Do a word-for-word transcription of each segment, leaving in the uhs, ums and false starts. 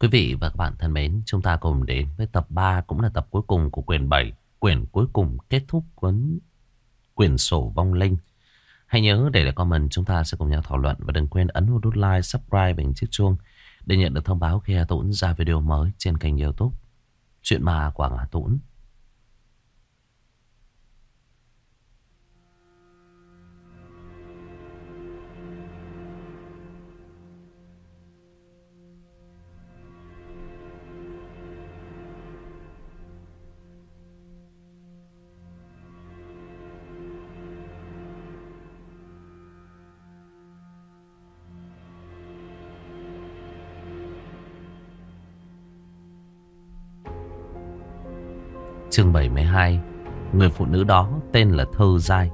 Quý vị và các bạn thân mến, chúng ta cùng đến với tập ba cũng là tập cuối cùng của quyển bảy, quyển cuối cùng kết thúc cuốn quyển sổ vong linh. Hãy nhớ để lại comment, chúng ta sẽ cùng nhau thảo luận và đừng quên ấn vào nút like, subscribe và chiếc chuông để nhận được thông báo khi Hà Tũng ra video mới trên kênh YouTube Chuyện Ma Quảng Hà Tũng. Chương bảy mươi hai. Người phụ nữ đó tên là Thư Giai.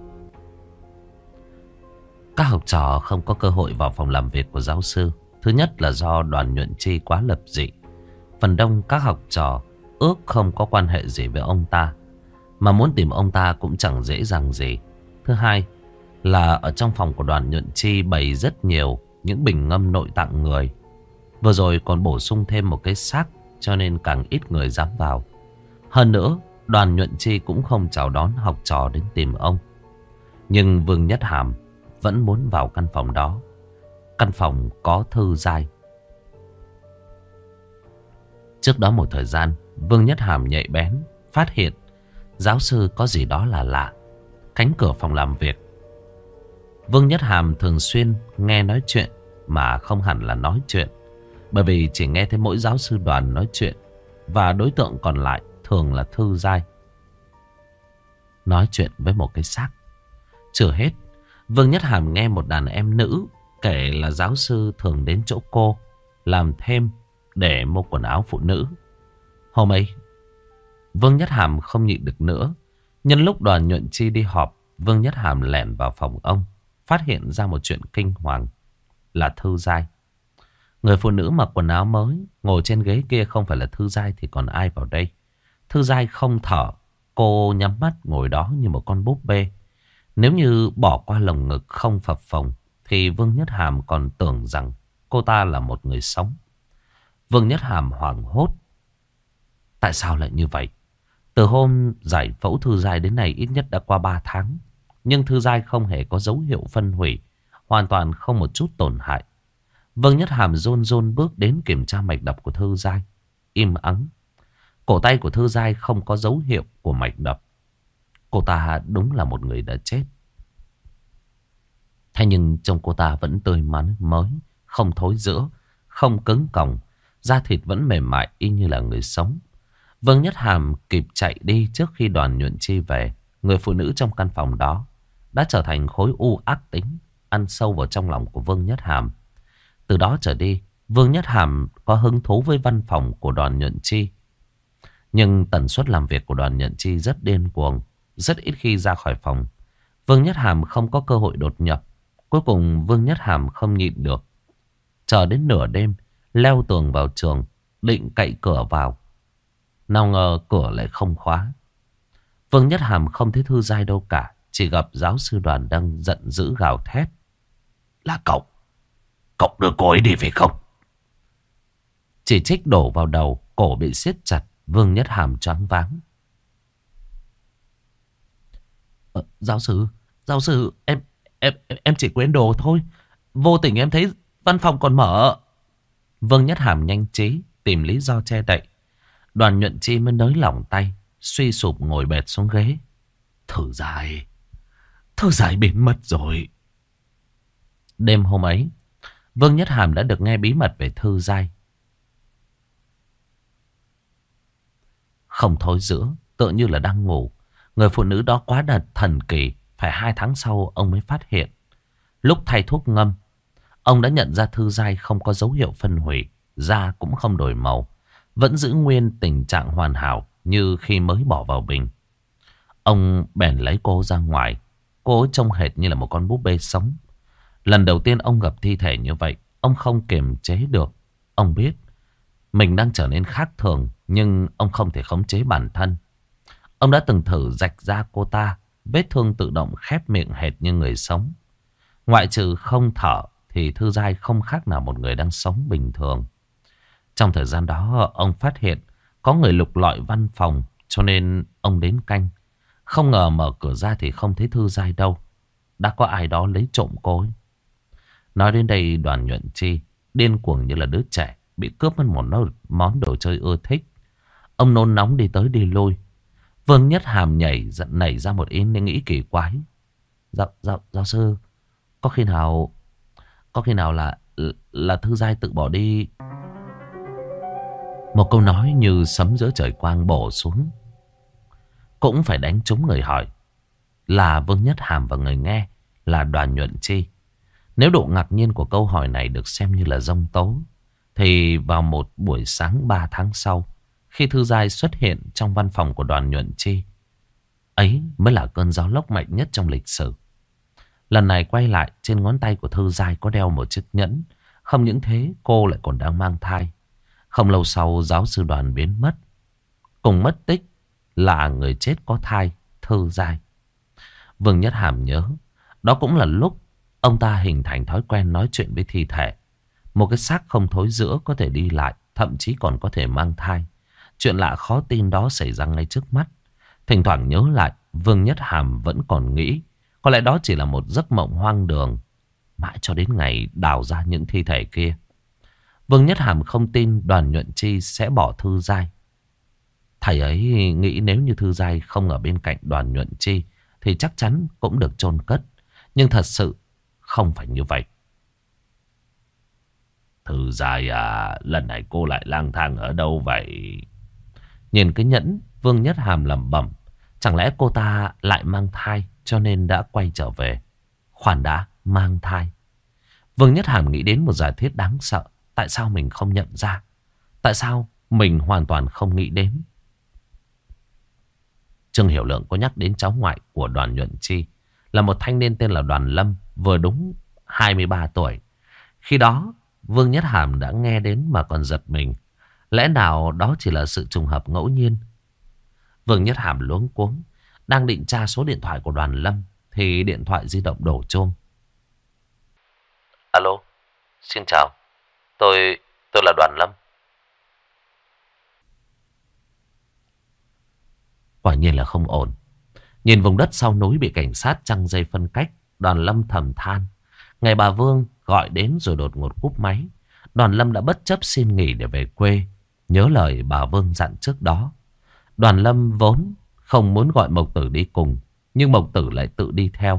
Các học trò không có cơ hội vào phòng làm việc của giáo sư. Thứ nhất là do Đoàn Nhuận Chi quá lập dị. Phần đông các học trò ước không có quan hệ gì với ông ta, mà muốn tìm ông ta cũng chẳng dễ dàng gì. Thứ hai là ở trong phòng của Đoàn Nhuận Chi bày rất nhiều những bình ngâm nội tạng người. Vừa rồi còn bổ sung thêm một cái xác, cho nên càng ít người dám vào. Hơn nữa, Đoàn Nhuận Chi cũng không chào đón học trò đến tìm ông. Nhưng Vương Nhất Hàm vẫn muốn vào căn phòng đó. Căn phòng có Thư Giai. Trước đó một thời gian, Vương Nhất Hàm nhạy bén phát hiện giáo sư có gì đó là lạ. Cánh cửa phòng làm việc. Vương Nhất Hàm thường xuyên nghe nói chuyện mà không hẳn là nói chuyện, bởi vì chỉ nghe thấy mỗi giáo sư Đoàn nói chuyện, và đối tượng còn lại thường là Thư Giai nói chuyện với một cái xác. Chưa hết, Vương Nhất Hàm nghe một đàn em nữ kể là giáo sư thường đến chỗ cô làm thêm để mua quần áo phụ nữ. Hôm ấy, Vương Nhất Hàm không nhịn được nữa. Nhân lúc Đoàn Nhuận Chi đi họp, Vương Nhất Hàm lẻn vào phòng ông, phát hiện ra một chuyện kinh hoàng là Thư Giai. Người phụ nữ mặc quần áo mới ngồi trên ghế kia không phải là Thư Giai thì còn ai vào đây. Thư Giai không thở, cô nhắm mắt ngồi đó như một con búp bê. Nếu như bỏ qua lồng ngực không phập phồng thì Vương Nhất Hàm còn tưởng rằng cô ta là một người sống. Vương Nhất Hàm hoảng hốt. Tại sao lại như vậy? Từ hôm giải phẫu Thư Giai đến nay ít nhất đã qua ba tháng. Nhưng Thư Giai không hề có dấu hiệu phân hủy, hoàn toàn không một chút tổn hại. Vương Nhất Hàm run run bước đến kiểm tra mạch đập của Thư Giai. Im ắng. Cổ tay của Thư Giai không có dấu hiệu của mạch đập. Cô ta đúng là một người đã chết. Thế nhưng trông cô ta vẫn tươi mắn mới, không thối rữa, không cứng còng, da thịt vẫn mềm mại y như là người sống. Vương Nhất Hàm kịp chạy đi trước khi Đoàn Nhuận Chi về. Người phụ nữ trong căn phòng đó đã trở thành khối u ác tính, ăn sâu vào trong lòng của Vương Nhất Hàm. Từ đó trở đi, Vương Nhất Hàm có hứng thú với văn phòng của Đoàn Nhuận Chi. Nhưng tần suất làm việc của Đoàn Nhuận Chi rất điên cuồng, rất ít khi ra khỏi phòng. Vương Nhất Hàm không có cơ hội đột nhập. Cuối cùng Vương Nhất Hàm không nhịn được, chờ đến nửa đêm leo tường vào trường, định cậy cửa vào. Nào ngờ cửa lại không khóa. Vương Nhất Hàm không thấy Thư Giai đâu cả, chỉ gặp giáo sư Đoàn đang giận dữ gào thét. Là cậu, cậu đưa cô ấy đi phải không? Chỉ trích đổ vào đầu, cổ bị siết chặt. Vương Nhất Hàm choáng váng. Ờ, giáo sư, giáo sư, em, em, em chỉ quên đồ thôi. Vô tình em thấy văn phòng còn mở. Vương Nhất Hàm nhanh trí tìm lý do che đậy. Đoàn Nhuận Chi mới nới lỏng tay, suy sụp ngồi bệt xuống ghế. Thư Giai, Thư Giai biến mất rồi. Đêm hôm ấy, Vương Nhất Hàm đã được nghe bí mật về Thư Giai. Không thối rữa, tựa như là đang ngủ. Người phụ nữ đó quá đật thần kỳ. Phải hai tháng sau ông mới phát hiện. Lúc thay thuốc ngâm, ông đã nhận ra Thư Giai không có dấu hiệu phân hủy, da cũng không đổi màu, vẫn giữ nguyên tình trạng hoàn hảo như khi mới bỏ vào bình. Ông bèn lấy cô ra ngoài. Cô ấy trông hệt như là một con búp bê sống. Lần đầu tiên ông gặp thi thể như vậy, ông không kiềm chế được. Ông biết mình đang trở nên khác thường, nhưng ông không thể khống chế bản thân. Ông đã từng thử rạch da cô ta, vết thương tự động khép miệng hệt như người sống. Ngoại trừ không thở thì Thư Giai không khác nào một người đang sống bình thường. Trong thời gian đó ông phát hiện có người lục lọi văn phòng, cho nên ông đến canh. Không ngờ mở cửa ra thì không thấy Thư Giai đâu. Đã có ai đó lấy trộm cô ấy. Nói đến đây Đoàn Nhuận Chi điên cuồng như là đứa trẻ bị cướp mất một món đồ chơi ưa thích. Ông nôn nóng đi tới đi lui. Vương Nhất Hàm nhảy nảy ra một ý nghĩ kỳ quái. Giáo, giáo, giáo sư, có khi nào có khi nào là là Thư Giai tự bỏ đi? Một câu nói như sấm giữa trời quang bổ xuống, cũng phải đánh trúng người hỏi là Vương Nhất Hàm và người nghe là Đoàn Nhuận Chi. Nếu độ ngạc nhiên của câu hỏi này được xem như là giông tố, thì vào một buổi sáng ba tháng sau, khi Thư Giai xuất hiện trong văn phòng của Đoàn Nhuận Chi, ấy mới là cơn gió lốc mạnh nhất trong lịch sử. Lần này quay lại, trên ngón tay của Thư Giai có đeo một chiếc nhẫn. Không những thế, cô lại còn đang mang thai. Không lâu sau, giáo sư Đoàn biến mất. Cùng mất tích là người chết có thai, Thư Giai. Vương Nhất Hàm nhớ, đó cũng là lúc ông ta hình thành thói quen nói chuyện với thi thể. Một cái xác không thối rữa có thể đi lại, thậm chí còn có thể mang thai. Chuyện lạ khó tin đó xảy ra ngay trước mắt. Thỉnh thoảng nhớ lại, Vương Nhất Hàm vẫn còn nghĩ có lẽ đó chỉ là một giấc mộng hoang đường. Mãi cho đến ngày đào ra những thi thể kia, Vương Nhất Hàm không tin Đoàn Nhuận Chi sẽ bỏ Thư Giai. Thầy ấy nghĩ nếu như Thư Giai không ở bên cạnh Đoàn Nhuận Chi thì chắc chắn cũng được chôn cất. Nhưng thật sự không phải như vậy. Thư Giai à, lần này cô lại lang thang ở đâu vậy? Nhìn cái nhẫn, Vương Nhất Hàm lẩm bẩm. Chẳng lẽ cô ta lại mang thai cho nên đã quay trở về? Khoan đã, mang thai. Vương Nhất Hàm nghĩ đến một giả thiết đáng sợ. Tại sao mình không nhận ra? Tại sao mình hoàn toàn không nghĩ đến? Trương Hiểu Lượng có nhắc đến cháu ngoại của Đoàn Nhuận Chi là một thanh niên tên là Đoàn Lâm, vừa đúng hai mươi ba tuổi. Khi đó Vương Nhất Hàm đã nghe đến mà còn giật mình. Lẽ nào đó chỉ là sự trùng hợp ngẫu nhiên? Vương Nhất Hàm luống cuống, đang định tra số điện thoại của Đoàn Lâm thì điện thoại di động đổ chuông. Alo, xin chào. Tôi, tôi là Đoàn Lâm. Quả nhiên là không ổn. Nhìn vùng đất sau núi bị cảnh sát trăng dây phân cách, Đoàn Lâm thầm than. Ngày bà Vương gọi đến rồi đột ngột cúp máy. Đoàn Lâm đã bất chấp xin nghỉ để về quê. Nhớ lời bà Vương dặn trước đó. Đoàn Lâm vốn không muốn gọi Mộc Tử đi cùng, nhưng Mộc Tử lại tự đi theo.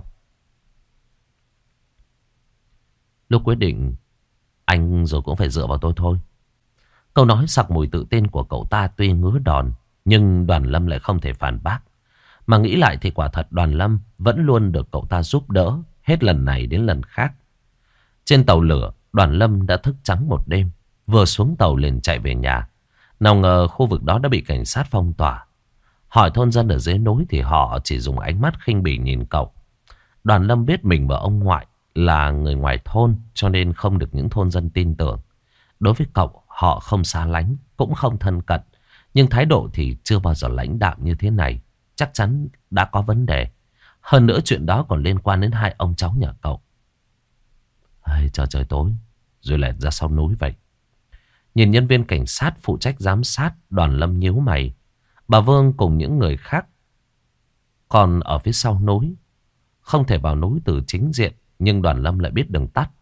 Lúc quyết định, anh rồi cũng phải dựa vào tôi thôi. Câu nói sặc mùi tự tin của cậu ta tuy ngứa đòn, nhưng Đoàn Lâm lại không thể phản bác. Mà nghĩ lại thì quả thật Đoàn Lâm vẫn luôn được cậu ta giúp đỡ, hết lần này đến lần khác. Trên tàu lửa, Đoàn Lâm đã thức trắng một đêm. Vừa xuống tàu liền chạy về nhà. Nào ngờ khu vực đó đã bị cảnh sát phong tỏa. Hỏi thôn dân ở dưới núi thì họ chỉ dùng ánh mắt khinh bỉ nhìn cậu. Đoàn Lâm biết mình và ông ngoại là người ngoài thôn, cho nên không được những thôn dân tin tưởng. Đối với cậu, họ không xa lánh, cũng không thân cận. Nhưng thái độ thì chưa bao giờ lãnh đạm như thế này. Chắc chắn đã có vấn đề. Hơn nữa chuyện đó còn liên quan đến hai ông cháu nhà cậu. Ai, trời trời tối, rồi lại ra sau núi vậy. Nhìn nhân viên cảnh sát phụ trách giám sát, Đoàn Lâm nhíu mày. Bà Vương cùng những người khác còn ở phía sau núi, không thể vào núi từ chính diện. Nhưng Đoàn Lâm lại biết đường tắt.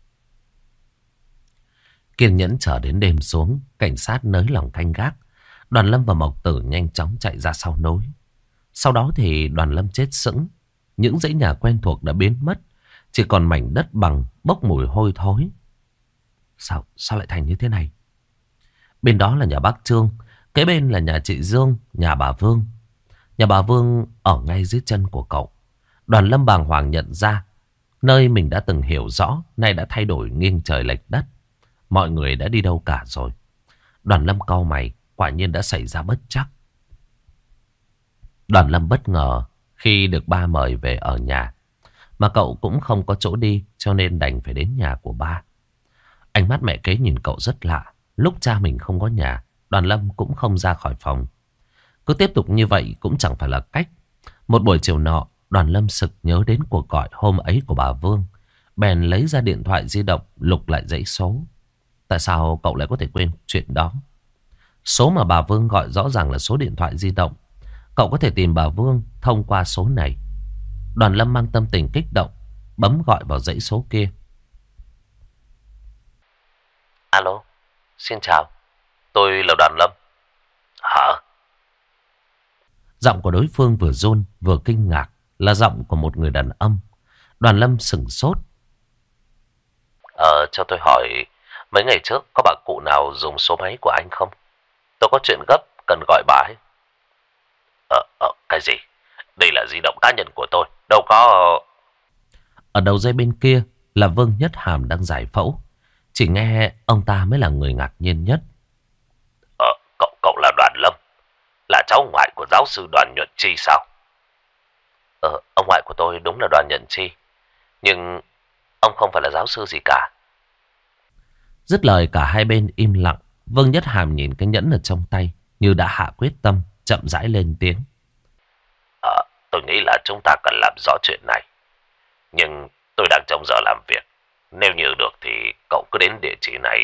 Kiên nhẫn chờ đến đêm xuống, cảnh sát nới lỏng canh gác. Đoàn Lâm và Mộc Tử nhanh chóng chạy ra sau núi. Sau đó thì Đoàn Lâm chết sững. Những dãy nhà quen thuộc đã biến mất, chỉ còn mảnh đất bằng bốc mùi hôi thối. Sao, sao lại thành như thế này? Bên đó là nhà bác Trương, kế bên là nhà chị Dương, nhà bà Vương. Nhà bà Vương ở ngay dưới chân của cậu. Đoàn Lâm bàng hoàng nhận ra nơi mình đã từng hiểu rõ nay đã thay đổi nghiêng trời lệch đất. Mọi người đã đi đâu cả rồi. Đoàn Lâm cau mày, quả nhiên đã xảy ra bất trắc. Đoàn Lâm bất ngờ khi được ba mời về ở nhà. Mà cậu cũng không có chỗ đi, cho nên đành phải đến nhà của ba. Ánh mắt mẹ kế nhìn cậu rất lạ. Lúc cha mình không có nhà, Đoàn Lâm cũng không ra khỏi phòng. Cứ tiếp tục như vậy cũng chẳng phải là cách. Một buổi chiều nọ, Đoàn Lâm sực nhớ đến cuộc gọi hôm ấy của bà Vương. Bèn lấy ra điện thoại di động lục lại dãy số. Tại sao cậu lại có thể quên chuyện đó? Số mà bà Vương gọi rõ ràng là số điện thoại di động. Cậu có thể tìm bà Vương thông qua số này. Đoàn Lâm mang tâm tình kích động, bấm gọi vào dãy số kia. Alo, xin chào. Tôi là Đoàn Lâm. Hả? Giọng của đối phương vừa run vừa kinh ngạc, là giọng của một người đàn ông. Đoàn Lâm sửng sốt. Ờ, cho tôi hỏi, mấy ngày trước có bà cụ nào dùng số máy của anh không? Tôi có chuyện gấp, cần gọi bà ấy. Ờ, ờ, cái gì? Đây là di động cá nhân của tôi, đâu có... Ở đầu dây bên kia là Vương Nhất Hàm đang giải phẫu. Chỉ nghe ông ta mới là người ngạc nhiên nhất. Ờ, cậu, cậu là Đoàn Lâm, là cháu ngoại của giáo sư Đoàn Nhuận Chi sao? Ờ, ông ngoại của tôi đúng là Đoàn Nhuận Chi, nhưng ông không phải là giáo sư gì cả. Dứt lời cả hai bên im lặng. Vương Nhất Hàm nhìn cái nhẫn ở trong tay, như đã hạ quyết tâm, chậm rãi lên tiếng. Ờ, tôi nghĩ là chúng ta cần làm rõ chuyện này. Nhưng tôi đang trong giờ làm việc. Nếu như được thì cậu cứ đến địa chỉ này.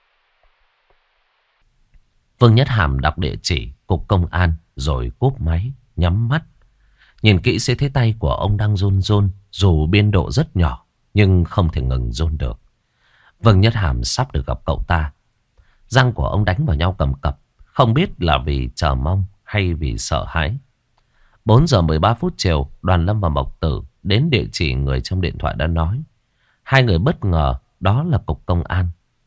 Vương Nhất Hàm đọc địa chỉ cục công an rồi cúp máy, nhắm mắt. Nhìn kỹ sẽ thấy tay của ông đang run run, dù biên độ rất nhỏ nhưng không thể ngừng run được. Vương Nhất Hàm sắp được gặp cậu ta. Răng của ông đánh vào nhau cầm cập, không biết là vì chờ mong hay vì sợ hãi. Bốn giờ mười ba phút chiều, Đoàn Lâm và Mộc Tử đến địa chỉ người trong điện thoại đã nói. Hai người bất ngờ đó là cục công an.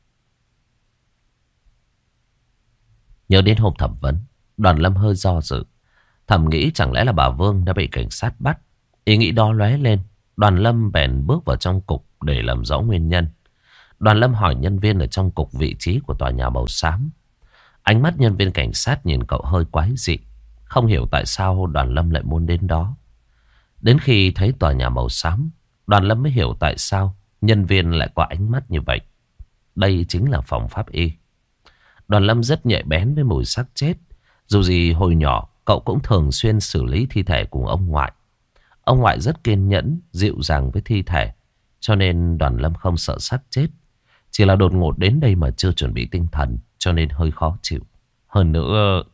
Nhớ đến hôm thẩm vấn, Đoàn Lâm hơi do dự. Thầm nghĩ chẳng lẽ là bà Vương đã bị cảnh sát bắt. Ý nghĩ đó lóe lên, Đoàn Lâm bèn bước vào trong cục để làm rõ nguyên nhân. Đoàn Lâm hỏi nhân viên ở trong cục vị trí của tòa nhà màu xám. Ánh mắt nhân viên cảnh sát nhìn cậu hơi quái dị. Không hiểu tại sao Đoàn Lâm lại muốn đến đó. Đến khi thấy tòa nhà màu xám, Đoàn Lâm mới hiểu tại sao nhân viên lại có ánh mắt như vậy. Đây chính là phòng pháp y. Đoàn Lâm rất nhạy bén với mùi xác chết. Dù gì hồi nhỏ cậu cũng thường xuyên xử lý thi thể cùng ông ngoại. Ông ngoại rất kiên nhẫn, dịu dàng với thi thể. Cho nên Đoàn Lâm không sợ xác chết. Chỉ là đột ngột đến đây mà chưa chuẩn bị tinh thần, cho nên hơi khó chịu. Hơn nữa...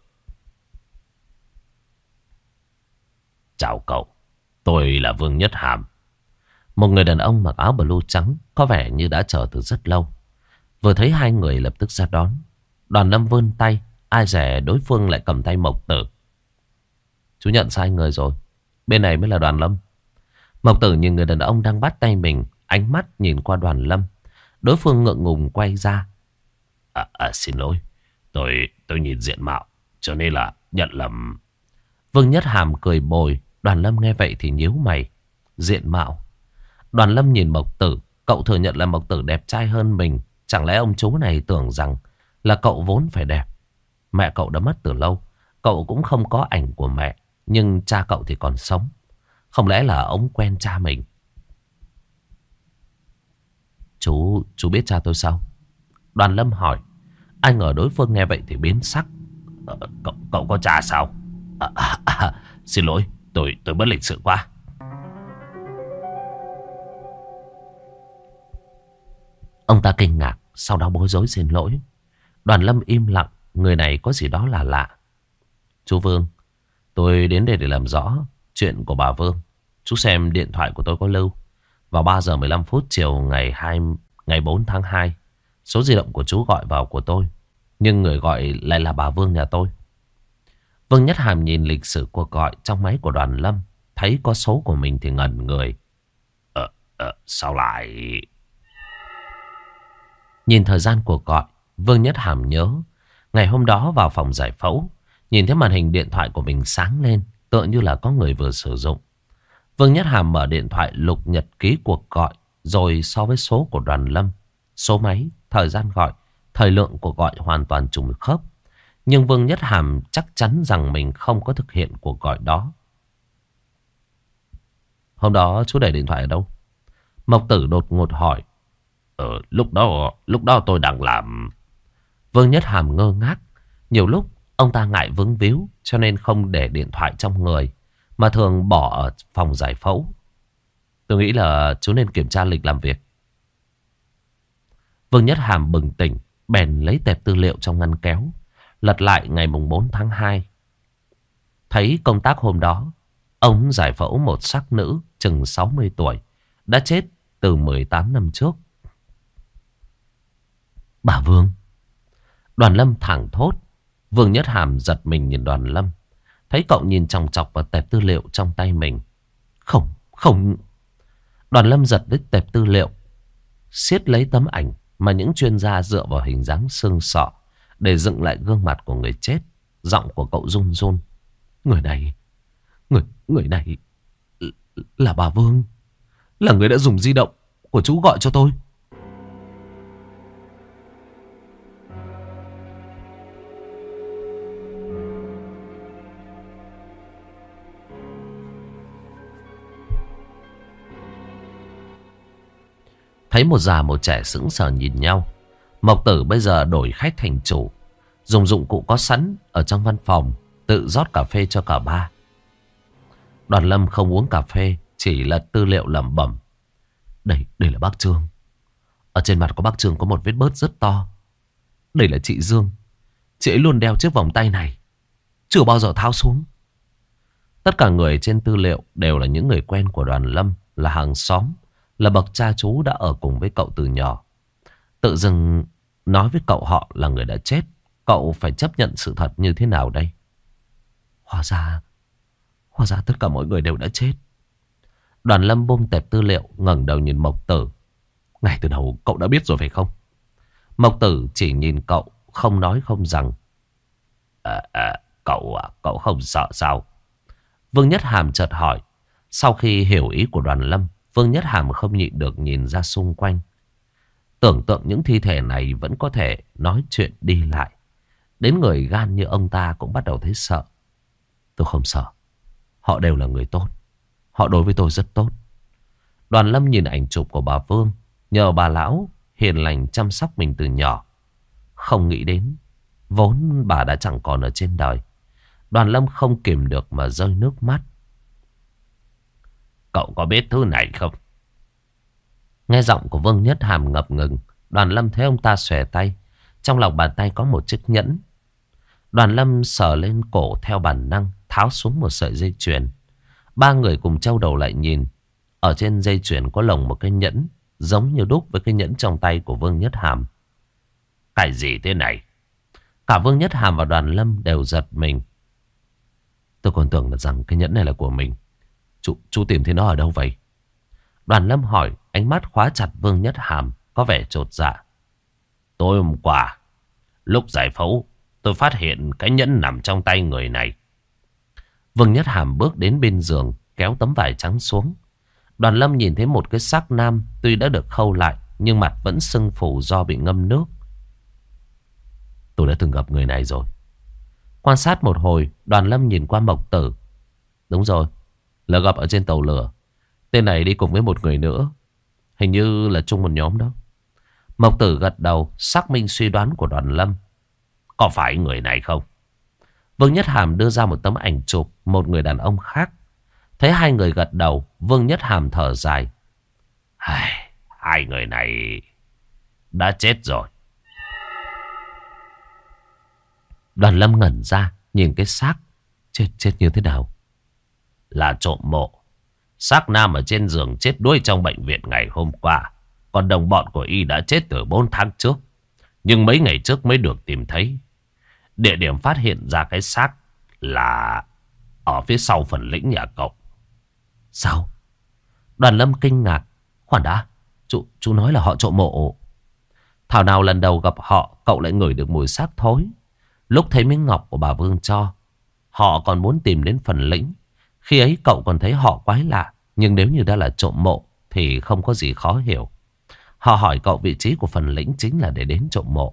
Chào cậu, tôi là Vương Nhất Hàm. Một người đàn ông mặc áo blue trắng, có vẻ như đã chờ từ rất lâu. Vừa thấy hai người lập tức ra đón. Đoàn Lâm vươn tay, ai dè đối phương lại cầm tay Mộc Tử. Chú nhận sai người rồi, bên này mới là Đoàn Lâm. Mộc Tử nhìn người đàn ông đang bắt tay mình, ánh mắt nhìn qua Đoàn Lâm. Đối phương ngượng ngùng quay ra. À, à xin lỗi, tôi tôi nhìn diện mạo, cho nên là nhận lầm. Vương Nhất Hàm cười bồi. Đoàn Lâm nghe vậy thì nhíu mày. Diện mạo? Đoàn Lâm nhìn Mộc Tử. Cậu thừa nhận là Mộc Tử đẹp trai hơn mình. Chẳng lẽ ông chú này tưởng rằng là cậu vốn phải đẹp? Mẹ cậu đã mất từ lâu. Cậu cũng không có ảnh của mẹ, nhưng cha cậu thì còn sống. Không lẽ là ông quen cha mình? Chú, chú biết cha tôi sao? Đoàn Lâm hỏi. Ai ngờ đối phương nghe vậy thì biến sắc. Ờ, cậu, cậu có cha sao? À, à, à, xin lỗi, tôi tôi bất lịch sự quá. Ông ta kinh ngạc, sau đó bối rối xin lỗi. Đoàn Lâm im lặng, người này có gì đó là lạ. Chú Vương, tôi đến đây để làm rõ chuyện của bà Vương. Chú xem điện thoại của tôi có lưu. Vào ba giờ mười lăm phút chiều ngày hai ngày bốn tháng hai, số di động của chú gọi vào của tôi, nhưng người gọi lại là bà Vương nhà tôi. Vương Nhất Hàm nhìn lịch sử cuộc gọi trong máy của Đoàn Lâm, thấy có số của mình thì ngẩn người. Ờ, ờ, sao lại... Nhìn thời gian cuộc gọi, Vương Nhất Hàm nhớ ngày hôm đó vào phòng giải phẫu, nhìn thấy màn hình điện thoại của mình sáng lên, tựa như là có người vừa sử dụng. Vương Nhất Hàm mở điện thoại lục nhật ký cuộc gọi, rồi so với số của Đoàn Lâm, số máy, thời gian gọi, thời lượng cuộc gọi hoàn toàn trùng khớp. Nhưng Vương Nhất Hàm chắc chắn rằng mình không có thực hiện cuộc gọi đó. Hôm đó chú để điện thoại ở đâu? Mộc Tử đột ngột hỏi. Ờ, lúc đó, lúc đó tôi đang làm... Vương Nhất Hàm ngơ ngác. Nhiều lúc ông ta ngại vướng víu, cho nên không để điện thoại trong người, mà thường bỏ ở phòng giải phẫu. Tôi nghĩ là chú nên kiểm tra lịch làm việc. Vương Nhất Hàm bừng tỉnh, bèn lấy tệp tư liệu trong ngăn kéo, lật lại ngày mùng bốn tháng hai. Thấy công tác hôm đó, ông giải phẫu một xác nữ chừng sáu mươi tuổi, đã chết từ mười tám năm trước. Bà Vương. Đoàn Lâm thẳng thốt. Vương Nhất Hàm giật mình nhìn Đoàn Lâm. Thấy cậu nhìn chòng chọc vào tệp tư liệu trong tay mình. Không, không. Đoàn Lâm giật đứt tệp tư liệu, siết lấy tấm ảnh mà những chuyên gia dựa vào hình dáng xương sọ để dựng lại gương mặt của người chết. Giọng của cậu run run. Người này, người, người này là bà Vương. Là người đã dùng di động của chú gọi cho tôi. Thấy một già một trẻ sững sờ nhìn nhau. Mộc Tử bây giờ đổi khách thành chủ, dùng dụng cụ có sẵn ở trong văn phòng, tự rót cà phê cho cả ba. Đoàn Lâm không uống cà phê, chỉ lật tư liệu lẩm bẩm. Đây, đây là bác Trương. Ở trên mặt của bác Trương có một vết bớt rất to. Đây là chị Dương. Chị ấy luôn đeo chiếc vòng tay này, chưa bao giờ tháo xuống. Tất cả người trên tư liệu đều là những người quen của Đoàn Lâm, là hàng xóm, là bậc cha chú đã ở cùng với cậu từ nhỏ. Tự dưng nói với cậu họ là người đã chết, cậu phải chấp nhận sự thật như thế nào đây? Hóa ra, hóa ra tất cả mọi người đều đã chết. Đoàn Lâm buông tệp tư liệu, ngẩng đầu nhìn Mộc Tử. Ngay từ đầu cậu đã biết rồi phải không? Mộc Tử chỉ nhìn cậu, không nói không rằng. À, à, cậu à, cậu không sợ sao? Vương Nhất Hàm chợt hỏi. Sau khi hiểu ý của Đoàn Lâm, Vương Nhất Hàm không nhịn được nhìn ra xung quanh. Tưởng tượng những thi thể này vẫn có thể nói chuyện đi lại. Đến người gan như ông ta cũng bắt đầu thấy sợ. Tôi không sợ. Họ đều là người tốt. Họ đối với tôi rất tốt. Đoàn Lâm nhìn ảnh chụp của bà Vương. Nhờ bà lão hiền lành chăm sóc mình từ nhỏ. Không nghĩ đến, vốn bà đã chẳng còn ở trên đời. Đoàn Lâm không kìm được mà rơi nước mắt. Cậu có biết thứ này không? Nghe giọng của Vương Nhất Hàm ngập ngừng, Đoàn Lâm thấy ông ta xòe tay. Trong lòng bàn tay có một chiếc nhẫn. Đoàn Lâm sờ lên cổ theo bản năng, tháo xuống một sợi dây chuyền. Ba người cùng trâu đầu lại nhìn. Ở trên dây chuyền có lồng một cái nhẫn, giống như đúc với cái nhẫn trong tay của Vương Nhất Hàm. Cái gì thế này? Cả Vương Nhất Hàm và Đoàn Lâm đều giật mình. Tôi còn tưởng là rằng cái nhẫn này là của mình. Chú, chú tìm thấy nó ở đâu vậy? Đoàn Lâm hỏi, ánh mắt khóa chặt Vương Nhất Hàm, có vẻ chột dạ. Tối hôm qua, lúc giải phẫu, tôi phát hiện cái nhẫn nằm trong tay người này. Vương Nhất Hàm bước đến bên giường, kéo tấm vải trắng xuống. Đoàn Lâm nhìn thấy một cái xác nam, tuy đã được khâu lại, nhưng mặt vẫn sưng phù do bị ngâm nước. Tôi đã từng gặp người này rồi. Quan sát một hồi, Đoàn Lâm nhìn qua Mộc Tử. Đúng rồi, là gặp ở trên tàu lửa. Tên này đi cùng với một người nữa, hình như là chung một nhóm đó. Mộc Tử gật đầu, xác minh suy đoán của Đoàn Lâm. Có phải người này không? Vương Nhất Hàm đưa ra một tấm ảnh chụp một người đàn ông khác. Thấy hai người gật đầu, Vương Nhất Hàm thở dài. Hai, hai người này đã chết rồi. Đoàn Lâm ngẩn ra, nhìn cái xác. Chết, chết như thế nào? Là trộm mộ. Xác nam ở trên giường chết đuối trong bệnh viện ngày hôm qua. Còn đồng bọn của y đã chết từ bốn tháng trước. Nhưng mấy ngày trước mới được tìm thấy. Địa điểm phát hiện ra cái xác là ở phía sau phần lĩnh nhà cậu. Sao? Đoàn Lâm kinh ngạc. Khoan đã, chú, chú nói là họ trộm mộ. Thảo nào lần đầu gặp họ, cậu lại ngửi được mùi xác thối. Lúc thấy miếng ngọc của bà Vương cho, họ còn muốn tìm đến phần lĩnh. Khi ấy cậu còn thấy họ quái lạ. Nhưng nếu như đã là trộm mộ thì không có gì khó hiểu. Họ hỏi cậu vị trí của phần lĩnh chính là để đến trộm mộ.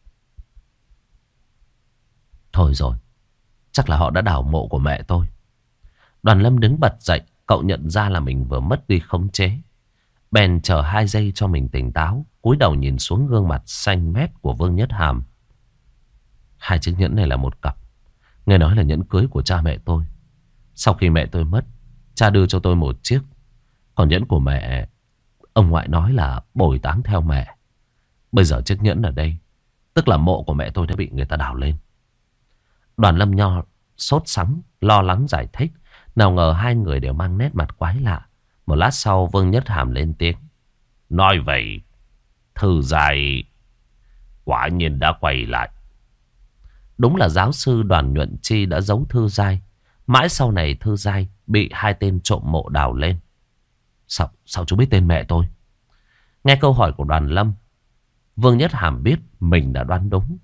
Thôi rồi, chắc là họ đã đào mộ của mẹ tôi. Đoàn Lâm đứng bật dậy. Cậu nhận ra là mình vừa mất đi khống chế. Bèn chờ hai giây cho mình tỉnh táo, cúi đầu nhìn xuống gương mặt xanh mét của Vương Nhất Hàm. Hai chiếc nhẫn này là một cặp. Nghe nói là nhẫn cưới của cha mẹ tôi. Sau khi mẹ tôi mất, cha đưa cho tôi một chiếc. Còn nhẫn của mẹ, ông ngoại nói là bồi táng theo mẹ. Bây giờ chiếc nhẫn ở đây Tức là mộ của mẹ tôi đã bị người ta đào lên. Đoàn Lâm Nho sốt sắng, lo lắng giải thích. Nào ngờ hai người đều mang nét mặt quái lạ. Một lát sau Vương Nhất Hàm lên tiếng. Nói vậy, Thư Giai quả nhiên đã quay lại. Đúng là giáo sư Đoàn Nhuận Chi đã giấu Thư Giai. Mãi sau này Thư Giai bị hai tên trộm mộ đào lên. Sao, sao chú biết tên mẹ tôi? Nghe câu hỏi của Đoàn Lâm, Vương Nhất Hàm biết mình đã đoán đúng.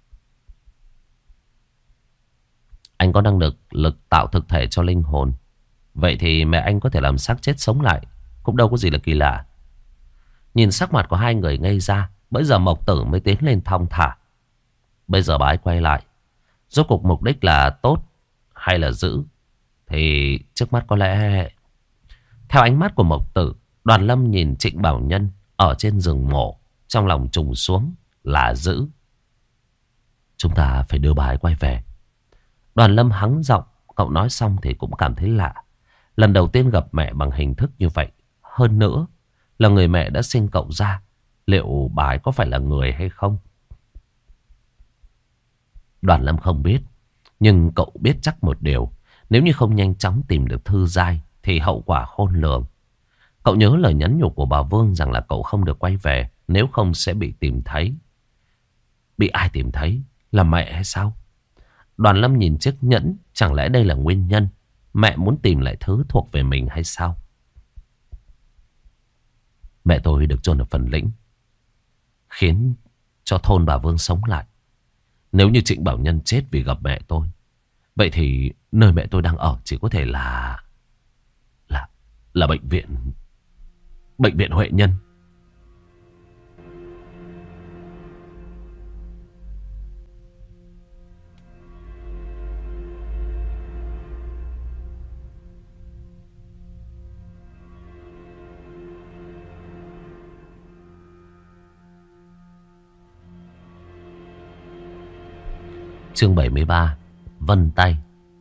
Anh có năng lực lực tạo thực thể cho linh hồn. Vậy thì mẹ anh có thể làm xác chết sống lại, cũng đâu có gì là kỳ lạ. Nhìn sắc mặt của hai người ngây ra, bấy giờ Mộc Tử mới tiến lên thong thả. Bây giờ bà ấy quay lại, rốt cuộc mục đích là tốt hay là giữ thì trước mắt có lẽ... Theo ánh mắt của Mộc Tử, Đoàn Lâm nhìn Trịnh Bảo Nhân ở trên giường mổ, trong lòng trùng xuống là giữ. Chúng ta phải đưa bà ấy quay về. Đoàn Lâm hắng giọng, cậu nói xong thì cũng cảm thấy lạ. Lần đầu tiên gặp mẹ bằng hình thức như vậy. Hơn nữa là người mẹ đã sinh cậu ra. Liệu bà ấy có phải là người hay không? Đoàn Lâm không biết. Nhưng cậu biết chắc một điều. Nếu như không nhanh chóng tìm được Thư Giai thì hậu quả khôn lường. Cậu nhớ lời nhắn nhủ của bà Vương rằng là cậu không được quay về, nếu không sẽ bị tìm thấy. Bị ai tìm thấy? Là mẹ hay sao? Đoàn Lâm nhìn chiếc nhẫn, chẳng lẽ đây là nguyên nhân mẹ muốn tìm lại thứ thuộc về mình hay sao? Mẹ tôi được chôn ở phần lĩnh, khiến cho thôn bà Vương sống lại. Nếu như Trịnh Bảo Nhân chết vì gặp mẹ tôi, vậy thì nơi mẹ tôi đang ở chỉ có thể là Là Là bệnh viện Bệnh viện Huệ Nhân. Chương bảy mươi ba. Vân tay.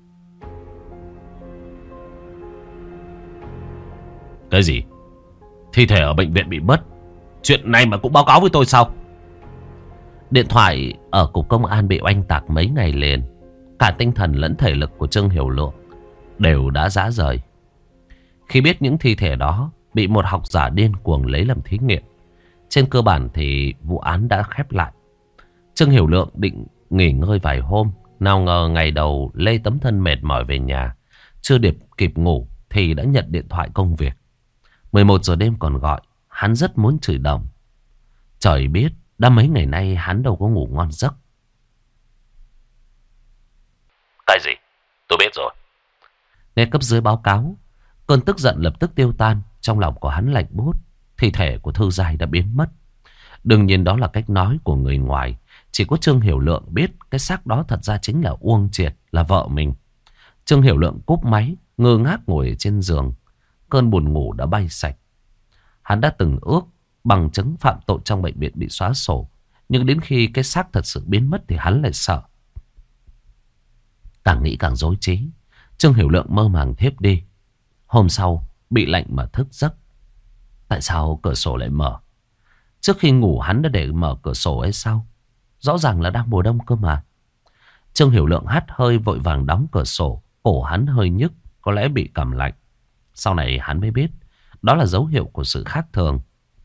Cái gì? Thi thể ở bệnh viện bị mất, chuyện này mà cũng báo cáo với tôi sao? Điện thoại ở cục công an bị oanh tạc mấy ngày liền. Cả tinh thần lẫn thể lực của Trương Hiểu Lượng đều đã rã rời khi biết những thi thể đó bị một học giả điên cuồng lấy làm thí nghiệm. Trên cơ bản thì vụ án đã khép lại. Trương Hiểu Lượng định nghỉ ngơi vài hôm. Nào ngờ ngày đầu lê tấm thân mệt mỏi về nhà, chưa điệp kịp ngủ thì đã nhận điện thoại công việc. mười một giờ đêm còn gọi. Hắn rất muốn chửi đồng. Trời biết đã mấy ngày nay hắn đâu có ngủ ngon giấc. Cái gì? Tôi biết rồi. Nghe cấp dưới báo cáo, cơn tức giận lập tức tiêu tan. Trong lòng của hắn lạnh buốt. Thi thể của Thư Giai đã biến mất. Đương nhiên đó là cách nói của người ngoài. Chỉ có Trương Hiểu Lượng biết cái xác đó thật ra chính là Uông Triệt, là vợ mình. Trương Hiểu Lượng cúp máy, ngơ ngác ngồi trên giường. Cơn buồn ngủ đã bay sạch. Hắn đã từng ước bằng chứng phạm tội trong bệnh viện bị xóa sổ. Nhưng đến khi cái xác thật sự biến mất thì hắn lại sợ. Càng nghĩ càng rối trí. Trương Hiểu Lượng mơ màng thiếp đi. Hôm sau bị lạnh mà thức giấc. Tại sao cửa sổ lại mở? Trước khi ngủ hắn đã để mở cửa sổ ấy sao? Rõ ràng là đang mùa đông cơ mà. Trương Hiểu Lượng hắt hơi vội vàng đóng cửa sổ. Cổ hắn hơi nhức, có lẽ bị cảm lạnh. Sau này hắn mới biết đó là dấu hiệu của sự khác thường.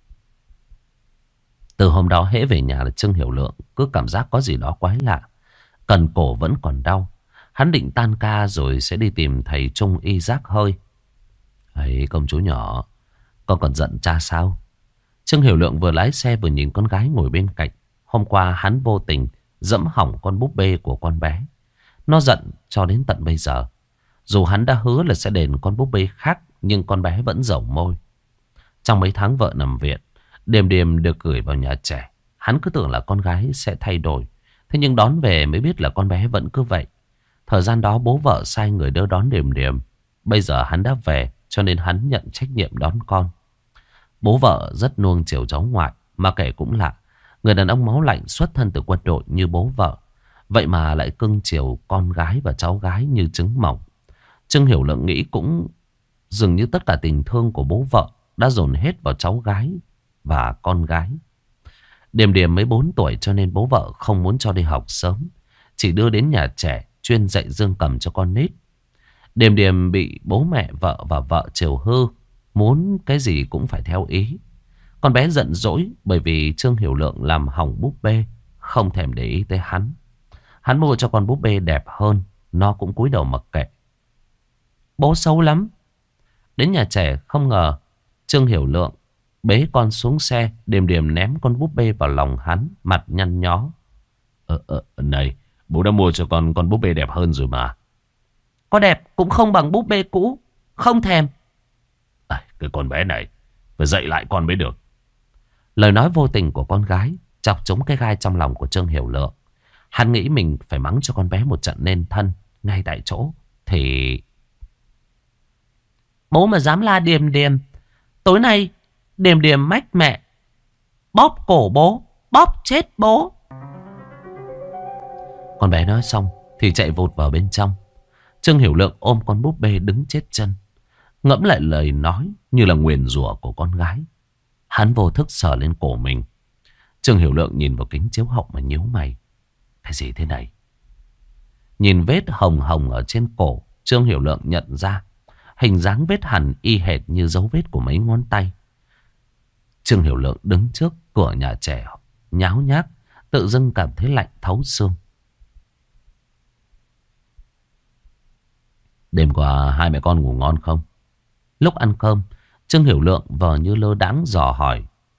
Từ hôm đó hễ về nhà là Trương Hiểu Lượng cứ cảm giác có gì đó quái lạ. Cần cổ vẫn còn đau. Hắn định tan ca rồi sẽ đi tìm thầy trung y giác hơi. Ấy công chúa nhỏ, con còn giận cha sao? Trương Hiểu Lượng vừa lái xe vừa nhìn con gái ngồi bên cạnh. Hôm qua hắn vô tình dẫm hỏng con búp bê của con bé. Nó giận cho đến tận bây giờ. Dù hắn đã hứa là sẽ đền con búp bê khác, nhưng con bé vẫn dẩu môi. Trong mấy tháng vợ nằm viện, Điềm Điềm được gửi vào nhà trẻ. Hắn cứ tưởng là con gái sẽ thay đổi. Thế nhưng đón về mới biết là con bé vẫn cứ vậy. Thời gian đó bố vợ sai người đưa đón Điềm Điềm. Bây giờ hắn đã về, cho nên hắn nhận trách nhiệm đón con. Bố vợ rất nuông chiều cháu ngoại. Mà kể cũng lạ, người đàn ông máu lạnh xuất thân từ quân đội như bố vợ, vậy mà lại cưng chiều con gái và cháu gái như trứng mỏng. Trương Hiểu Lượng nghĩ cũng dường như tất cả tình thương của bố vợ đã dồn hết vào cháu gái và con gái. Điềm Điềm mới bốn tuổi cho nên bố vợ không muốn cho đi học sớm. Chỉ đưa đến nhà trẻ chuyên dạy dương cầm cho con nít. Điềm Điềm bị bố mẹ vợ và vợ chiều hư. Muốn cái gì cũng phải theo ý. Con bé giận dỗi bởi vì Trương Hiểu Lượng làm hỏng búp bê. Không thèm để ý tới hắn. Hắn mua cho con búp bê đẹp hơn. Nó cũng cúi đầu mặc kệ. Bố xấu lắm. Đến nhà trẻ không ngờ Trương Hiểu Lượng bế con xuống xe. Điềm Điềm ném con búp bê vào lòng hắn. Mặt nhăn nhó. Ờ, ờ, này, bố đã mua cho con con búp bê đẹp hơn rồi mà. Có đẹp cũng không bằng búp bê cũ. Không thèm. À, cái con bé này phải dạy lại con mới được. Lời nói vô tình của con gái chọc trúng cái gai trong lòng của Trương Hiểu Lượng. Hắn nghĩ mình phải mắng cho con bé một trận nên thân. Ngay tại chỗ thì... Bố mà dám la Điềm Điềm, tối nay Điềm Điềm mách mẹ, bóp cổ bố, bóp chết bố. Con bé nói xong thì chạy vụt vào bên trong. Trương Hiểu Lượng ôm con búp bê đứng chết chân. Ngẫm lại lời nói như là nguyền rủa của con gái. Hắn vô thức sờ lên cổ mình. Trương Hiểu Lượng nhìn vào kính chiếu hậu mà nhíu mày. Cái gì thế này? Nhìn vết hồng hồng ở trên cổ, Trương Hiểu Lượng nhận ra hình dáng vết hằn y hệt như dấu vết của mấy ngón tay. Trương Hiểu Lượng đứng trước cửa nhà trẻ nháo nhác, tự dưng cảm thấy lạnh thấu xương. Đêm qua hai mẹ con ngủ ngon không? Lúc ăn cơm, Trương Hiểu Lượng vờ như lơ đãng dò hỏi.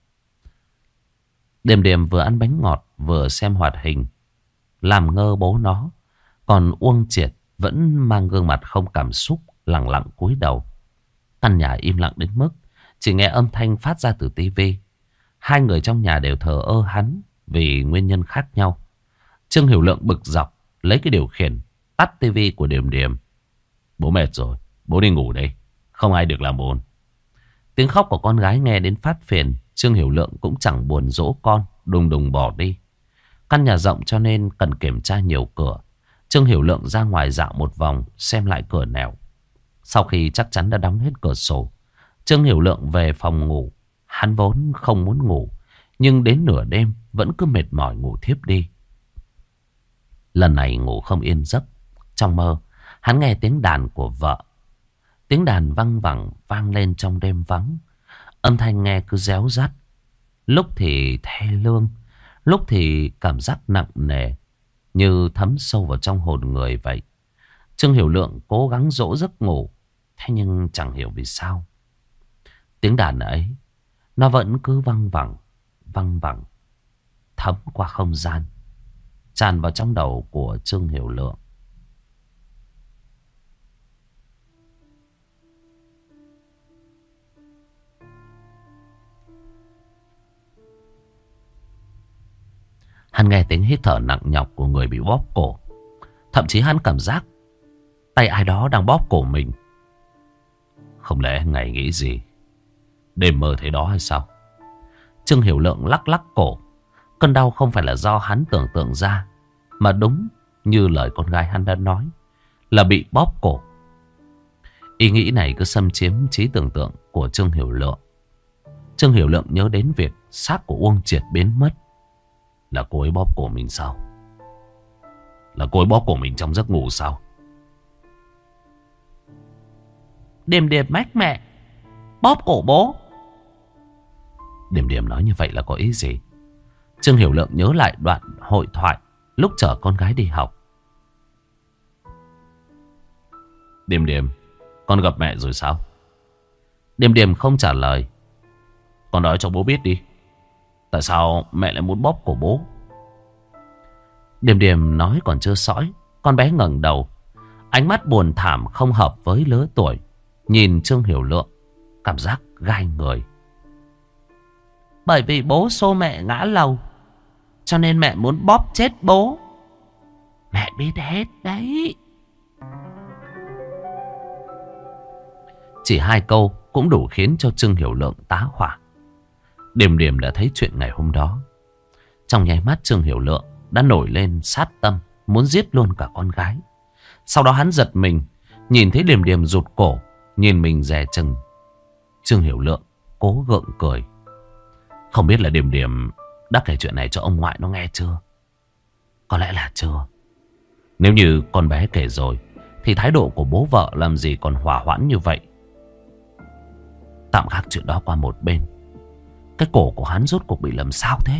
Điềm Điềm vừa ăn bánh ngọt vừa xem hoạt hình, làm ngơ bố nó. Còn Uông Triệt vẫn mang gương mặt không cảm xúc, lặng lặng cúi đầu. Căn nhà im lặng đến mức chỉ nghe âm thanh phát ra từ tivi. Hai người trong nhà đều thờ ơ hắn vì nguyên nhân khác nhau. Trương Hiểu Lượng bực dọc lấy cái điều khiển tắt tivi của Điềm Điềm. Bố mệt rồi, bố đi ngủ đây, không ai được làm ồn. Tiếng khóc của con gái nghe đến phát phiền. Trương Hiểu Lượng cũng chẳng buồn dỗ con, đùng đùng bỏ đi. Căn nhà rộng cho nên cần kiểm tra nhiều cửa. Trương Hiểu Lượng ra ngoài dạo một vòng, xem lại cửa nẻo. Sau khi chắc chắn đã đóng hết cửa sổ, Trương Hiểu Lượng về phòng ngủ. Hắn vốn không muốn ngủ, nhưng đến nửa đêm vẫn cứ mệt mỏi ngủ thiếp đi. Lần này ngủ không yên giấc. Trong mơ, hắn nghe tiếng đàn của vợ. Tiếng đàn văng vẳng vang lên trong đêm vắng. Âm thanh nghe cứ réo rắt. Lúc thì thê lương, lúc thì cảm giác nặng nề, như thấm sâu vào trong hồn người vậy. Trương Hiểu Lượng cố gắng dỗ giấc ngủ. Thế nhưng chẳng hiểu vì sao tiếng đàn ấy nó vẫn cứ văng vẳng, văng vẳng, thấm qua không gian, tràn vào trong đầu của Trương Hiểu Lượng. Hắn nghe tiếng hít thở nặng nhọc của người bị bóp cổ. Thậm chí hắn cảm giác tay ai đó đang bóp cổ mình. Không lẽ ngày nghĩ gì, đêm mơ thấy đó hay sao? Trương Hiểu Lượng lắc lắc cổ. Cơn đau không phải là do hắn tưởng tượng ra, mà đúng như lời con gái hắn đã nói, là bị bóp cổ. Ý nghĩ này cứ xâm chiếm trí tưởng tượng của Trương Hiểu Lượng. Trương Hiểu Lượng nhớ đến việc xác của Uông Triệt biến mất. Là cô ấy bóp cổ mình sao? Là cô ấy bóp cổ mình trong giấc ngủ sao? Điềm Điềm mách mẹ, bóp cổ bố. Điềm Điềm nói như vậy là có ý gì? Trương Hiểu Lượng nhớ lại đoạn hội thoại lúc chở con gái đi học. Điềm Điềm, con gặp mẹ rồi sao? Điềm Điềm không trả lời. Con nói cho bố biết đi, tại sao mẹ lại muốn bóp cổ bố? Điềm Điềm nói còn chưa sõi. Con bé ngẩng đầu, ánh mắt buồn thảm không hợp với lứa tuổi, nhìn Trương Hiểu Lượng, cảm giác gai người. Bởi vì bố xô mẹ ngã lầu, cho nên mẹ muốn bóp chết bố. Mẹ biết hết đấy. Chỉ hai câu cũng đủ khiến cho Trương Hiểu Lượng tá hỏa. Điềm Điềm đã thấy chuyện ngày hôm đó. Trong nháy mắt Trương Hiểu Lượng đã nổi lên sát tâm, muốn giết luôn cả con gái. Sau đó hắn giật mình, nhìn thấy Điềm Điềm rụt cổ, nhìn mình dè chừng. Trương Hiểu Lượng cố gượng cười. Không biết là Điềm Điềm đã kể chuyện này cho ông ngoại nó nghe chưa? Có lẽ là chưa. Nếu như con bé kể rồi thì thái độ của bố vợ làm gì còn hòa hoãn như vậy. Tạm gác chuyện đó qua một bên. Cái cổ của hắn rốt cuộc bị làm sao thế?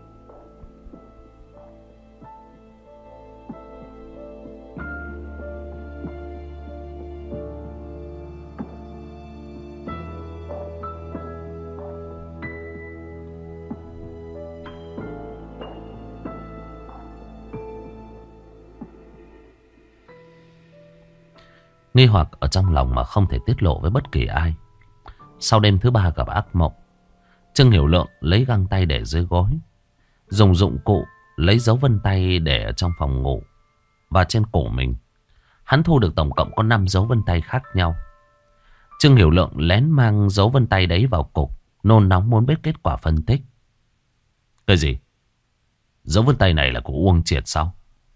Nghi hoặc ở trong lòng mà không thể tiết lộ với bất kỳ ai. Sau đêm thứ ba gặp ác mộng, Trương Hiểu Lượng lấy găng tay để dưới gối, dùng dụng cụ lấy dấu vân tay để ở trong phòng ngủ và trên cổ mình. Hắn thu được tổng cộng có năm dấu vân tay khác nhau. Trương Hiểu Lượng lén mang dấu vân tay đấy vào cục, nôn nóng muốn biết kết quả phân tích. Cái gì? Dấu vân tay này là của Uông Triệt sao?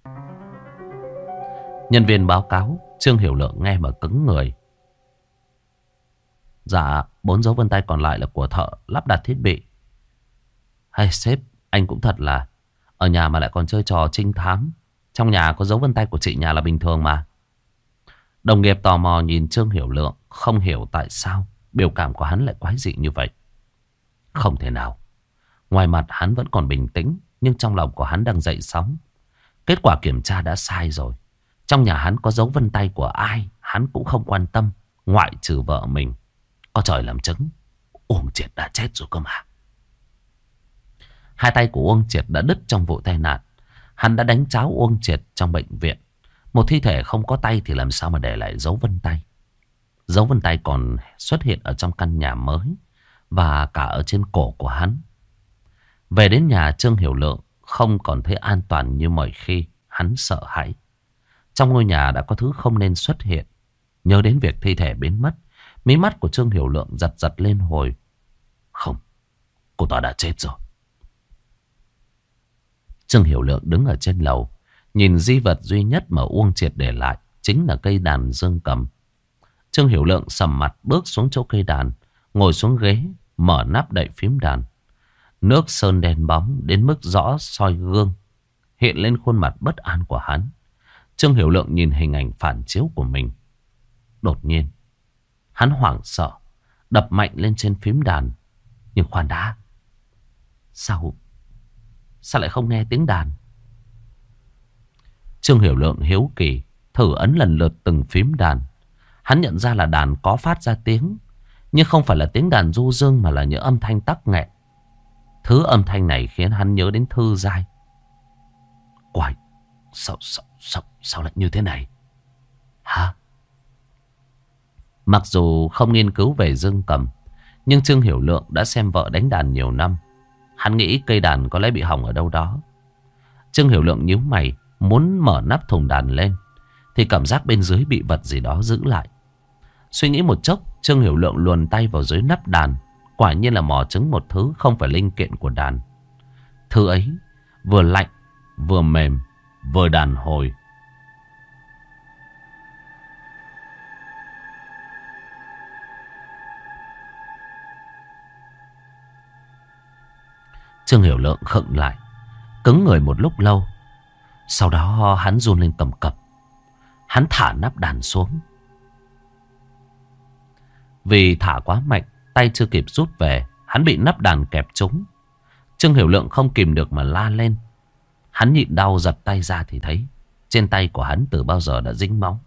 Nhân viên báo cáo. Trương Hiểu Lượng nghe mà cứng người. Dạ, bốn dấu vân tay còn lại là của thợ lắp đặt thiết bị. Hay sếp, anh cũng thật là ở nhà mà lại còn chơi trò trinh thám. Trong nhà có dấu vân tay của chị nhà là bình thường mà. Đồng nghiệp tò mò nhìn Trương Hiểu Lượng, không hiểu tại sao biểu cảm của hắn lại quái dị như vậy. Không thể nào. Ngoài mặt hắn vẫn còn bình tĩnh, nhưng trong lòng của hắn đang dậy sóng. Kết quả kiểm tra đã sai rồi. Trong nhà hắn có dấu vân tay của ai hắn cũng không quan tâm, ngoại trừ vợ mình. Có trời làm chứng, Uông Triệt đã chết rồi cơ mà. Hai tay của Uông Triệt đã đứt trong vụ tai nạn. Hắn đã đánh tráo Uông Triệt trong bệnh viện. Một thi thể không có tay thì làm sao mà để lại dấu vân tay. Dấu vân tay còn xuất hiện ở trong căn nhà mới và cả ở trên cổ của hắn. Về đến nhà, Trương Hiểu Lượng không còn thấy an toàn như mọi khi. Hắn sợ hãi. Trong ngôi nhà đã có thứ không nên xuất hiện. Nhớ đến việc thi thể biến mất, mí mắt của Trương Hiểu Lượng giật giật lên hồi. Không, cô ta đã chết rồi. Trương Hiểu Lượng đứng ở trên lầu, nhìn di vật duy nhất mà Uông Triệt để lại chính là cây đàn dương cầm. Trương Hiểu Lượng sầm mặt bước xuống chỗ cây đàn, ngồi xuống ghế, mở nắp đậy phím đàn. Nước sơn đen bóng đến mức rõ soi gương, hiện lên khuôn mặt bất an của hắn. Trương Hiểu Lượng nhìn hình ảnh phản chiếu của mình. Đột nhiên, hắn hoảng sợ, đập mạnh lên trên phím đàn. Nhưng khoan đã, Sao Sao lại không nghe tiếng đàn? Trương Hiểu Lượng hiếu kỳ thử ấn lần lượt từng phím đàn. Hắn nhận ra là đàn có phát ra tiếng, nhưng không phải là tiếng đàn du dương mà là những âm thanh tắc nghẹn. Thứ âm thanh này khiến hắn nhớ đến Thư Giai. Quái, sao, sao, sao, sao lại như thế này? Hả? Mặc dù không nghiên cứu về dương cầm, nhưng Trương Hiểu Lượng đã xem vợ đánh đàn nhiều năm. Hắn nghĩ cây đàn có lẽ bị hỏng ở đâu đó. Trương Hiểu Lượng nhíu mày, muốn mở nắp thùng đàn lên, thì cảm giác bên dưới bị vật gì đó giữ lại. Suy nghĩ một chốc, Trương Hiểu Lượng luồn tay vào dưới nắp đàn. Quả nhiên là mò trứng một thứ không phải linh kiện của đàn. Thứ ấy vừa lạnh, vừa mềm, vừa đàn hồi. Trương Hiểu Lượng khựng lại, cứng người một lúc lâu. Sau đó hắn run lên cầm cập. Hắn thả nắp đàn xuống. Vì thả quá mạnh, tay chưa kịp rút về, hắn bị nắp đàn kẹp trúng. Trương Hiểu Lượng không kìm được mà la lên. Hắn nhịn đau giật tay ra thì thấy trên tay của hắn từ bao giờ đã dính máu.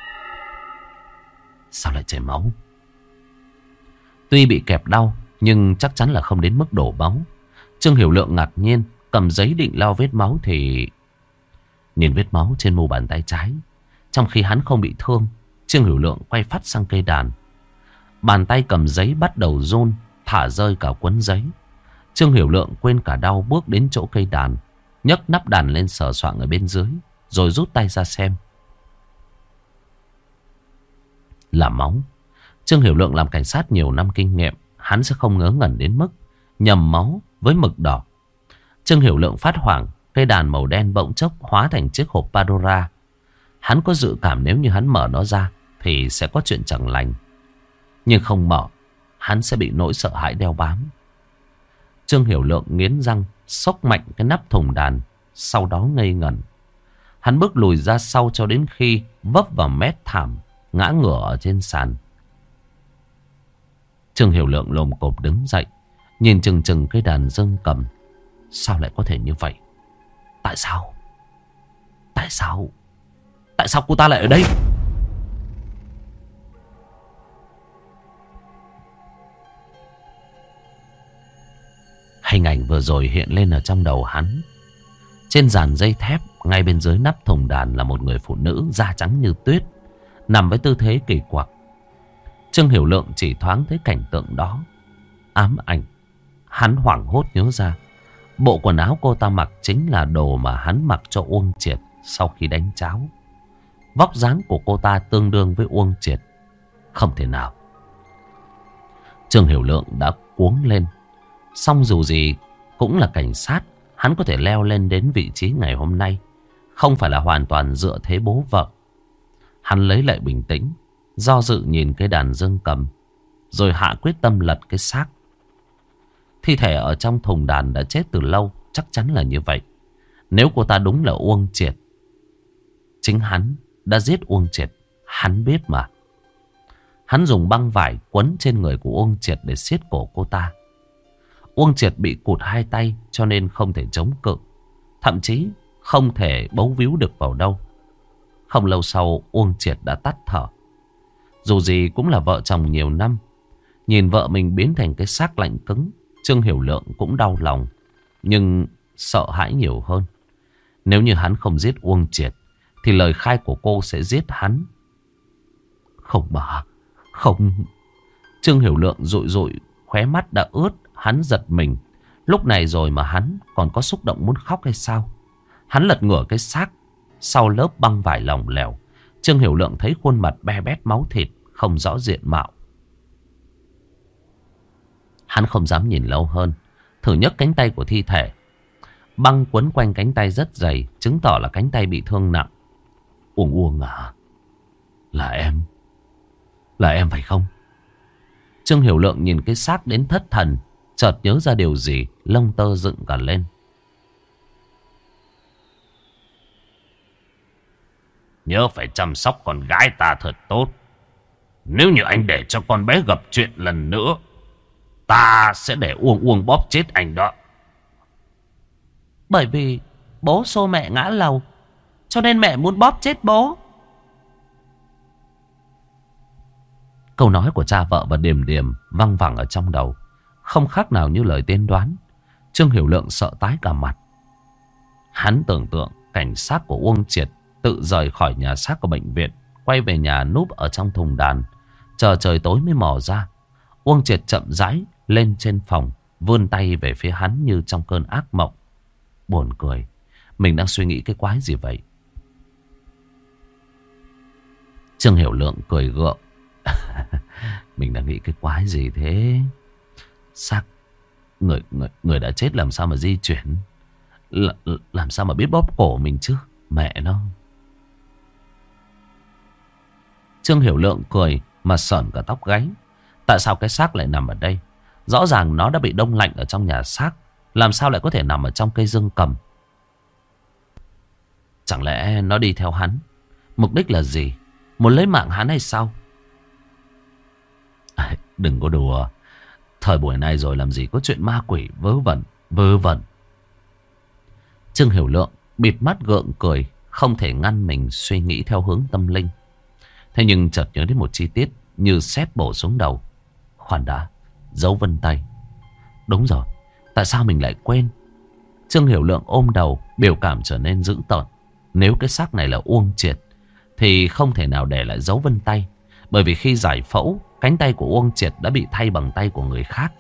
Sao lại chảy máu? Tuy bị kẹp đau, nhưng chắc chắn là không đến mức đổ máu. Trương Hiểu Lượng ngạc nhiên, cầm giấy định lau vết máu thì nhìn vết máu trên mu bàn tay trái. Trong khi hắn không bị thương, Trương Hiểu Lượng quay phát sang cây đàn. Bàn tay cầm giấy bắt đầu run, thả rơi cả cuốn giấy. Trương Hiểu Lượng quên cả đau bước đến chỗ cây đàn, nhấc nắp đàn lên sờ soạng ở bên dưới, rồi rút tay ra xem. Là máu. Trương Hiểu Lượng làm cảnh sát nhiều năm kinh nghiệm, hắn sẽ không ngớ ngẩn đến mức nhầm máu với mực đỏ. Trương Hiểu Lượng phát hoảng, cây đàn màu đen bỗng chốc hóa thành chiếc hộp Pandora. Hắn có dự cảm nếu như hắn mở nó ra thì sẽ có chuyện chẳng lành. Nhưng không mở, hắn sẽ bị nỗi sợ hãi đeo bám. Trương Hiểu Lượng nghiến răng, xốc mạnh cái nắp thùng đàn, sau đó ngây ngẩn. Hắn bước lùi ra sau cho đến khi vấp vào mét thảm, ngã ngửa ở trên sàn. Trương Hiểu Lượng lồm cồm đứng dậy, nhìn chừng chừng cái đàn dương cầm. Sao lại có thể như vậy? Tại sao? Tại sao? Tại sao cô ta lại ở đây? Hình ảnh vừa rồi hiện lên ở trong đầu hắn. Trên dàn dây thép, ngay bên dưới nắp thùng đàn là một người phụ nữ da trắng như tuyết, nằm với tư thế kỳ quặc. Trương Hiểu Lượng chỉ thoáng thấy cảnh tượng đó, ám ảnh. Hắn hoảng hốt nhớ ra, bộ quần áo cô ta mặc chính là đồ mà hắn mặc cho Uông Triệt sau khi đánh cháo. Vóc dáng của cô ta tương đương với Uông Triệt. Không thể nào. Trương Hiểu Lượng đã cuống lên. Song dù gì cũng là cảnh sát, hắn có thể leo lên đến vị trí ngày hôm nay không phải là hoàn toàn dựa thế bố vợ. Hắn lấy lại bình tĩnh, do dự nhìn cái đàn dương cầm, rồi hạ quyết tâm lật cái xác. Thi thể ở trong thùng đàn đã chết từ lâu, chắc chắn là như vậy. Nếu cô ta đúng là Uông Triệt, chính hắn đã giết Uông Triệt, hắn biết mà. Hắn dùng băng vải quấn trên người của Uông Triệt để siết cổ cô ta. Uông Triệt bị cụt hai tay cho nên không thể chống cự, thậm chí không thể bấu víu được vào đâu. Không lâu sau Uông Triệt đã tắt thở. Dù gì cũng là vợ chồng nhiều năm, nhìn vợ mình biến thành cái xác lạnh cứng, Trương Hiểu Lượng cũng đau lòng, nhưng sợ hãi nhiều hơn. Nếu như hắn không giết Uông Triệt thì lời khai của cô sẽ giết hắn. Không bà, không. Trương Hiểu Lượng dụi dụi, khóe mắt đã ướt. Hắn giật mình. Lúc này rồi mà hắn còn có xúc động muốn khóc hay sao? Hắn lật ngửa cái xác, sau lớp băng vải lỏng lẻo, Trương Hiểu Lượng thấy khuôn mặt be bét máu thịt, không rõ diện mạo. Hắn không dám nhìn lâu hơn, thử nhấc cánh tay của thi thể. Băng quấn quanh cánh tay rất dày, chứng tỏ là cánh tay bị thương nặng. Uông Uông à? Là em? Là em phải không? Trương Hiểu Lượng nhìn cái xác đến thất thần, chợt nhớ ra điều gì, lông tơ dựng cả lên. Nhớ phải chăm sóc con gái ta thật tốt. Nếu như anh để cho con bé gặp chuyện lần nữa, ta sẽ để Uông Uông bóp chết anh đó. Bởi vì bố xô mẹ ngã lầu, cho nên mẹ muốn bóp chết bố. Câu nói của cha vợ và Điềm Điềm văng vẳng ở trong đầu, không khác nào như lời tiên đoán. Trương Hiểu Lượng sợ tái cả mặt. Hắn tưởng tượng cảnh xác của Uông Triệt tự rời khỏi nhà xác của bệnh viện, quay về nhà núp ở trong thùng đàn, chờ trời tối mới mò ra. Uông Triệt chậm rãi lên trên phòng, vươn tay về phía hắn như trong cơn ác mộng. Buồn cười, mình đang suy nghĩ cái quái gì vậy? Trương Hiểu Lượng cười gượng. Mình đang nghĩ cái quái gì thế? Xác người, người, người đã chết làm sao mà di chuyển? L, làm sao mà biết bóp cổ mình chứ? Mẹ nó. Trương Hiểu Lượng cười mà sởn cả tóc gáy. Tại sao cái xác lại nằm ở đây? Rõ ràng nó đã bị đông lạnh ở trong nhà xác, làm sao lại có thể nằm ở trong cây dương cầm? Chẳng lẽ nó đi theo hắn? Mục đích là gì? Muốn lấy mạng hắn hay sao? À, đừng có đùa. Thời buổi này rồi làm gì có chuyện ma quỷ vớ vẩn, vớ vẩn. Trương Hiểu Lượng bịt mắt gượng cười, không thể ngăn mình suy nghĩ theo hướng tâm linh. Thế nhưng chợt nhớ đến một chi tiết như sét bổ xuống đầu. Khoan đã, dấu vân tay. Đúng rồi, tại sao mình lại quên? Trương Hiểu Lượng ôm đầu, biểu cảm trở nên dữ tợn. Nếu cái xác này là Uông Triệt thì không thể nào để lại dấu vân tay, bởi vì khi giải phẫu, cánh tay của Uông Triệt đã bị thay bằng tay của người khác.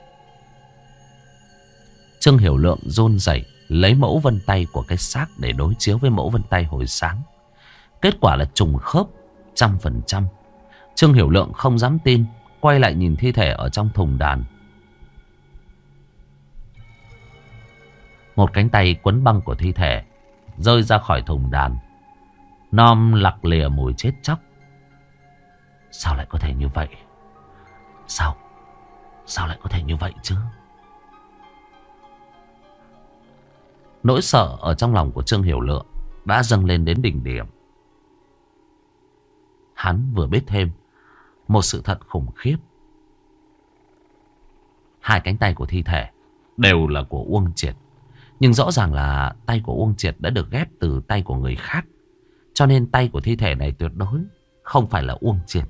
Trương Hiểu Lượng run rẩy lấy mẫu vân tay của cái xác để đối chiếu với mẫu vân tay hồi sáng. Kết quả là trùng khớp trăm phần trăm. Trương Hiểu Lượng không dám tin, quay lại nhìn thi thể ở trong thùng đàn. Một cánh tay quấn băng của thi thể rơi ra khỏi thùng đàn, nom lặc lìa mùi chết chóc. Sao lại có thể như vậy? Sao? Sao lại có thể như vậy chứ? Nỗi sợ ở trong lòng của Trương Hiểu Lượng đã dâng lên đến đỉnh điểm. Hắn vừa biết thêm một sự thật khủng khiếp. Hai cánh tay của thi thể đều là của Uông Triệt. Nhưng rõ ràng là tay của Uông Triệt đã được ghép từ tay của người khác. Cho nên tay của thi thể này tuyệt đối không phải là Uông Triệt.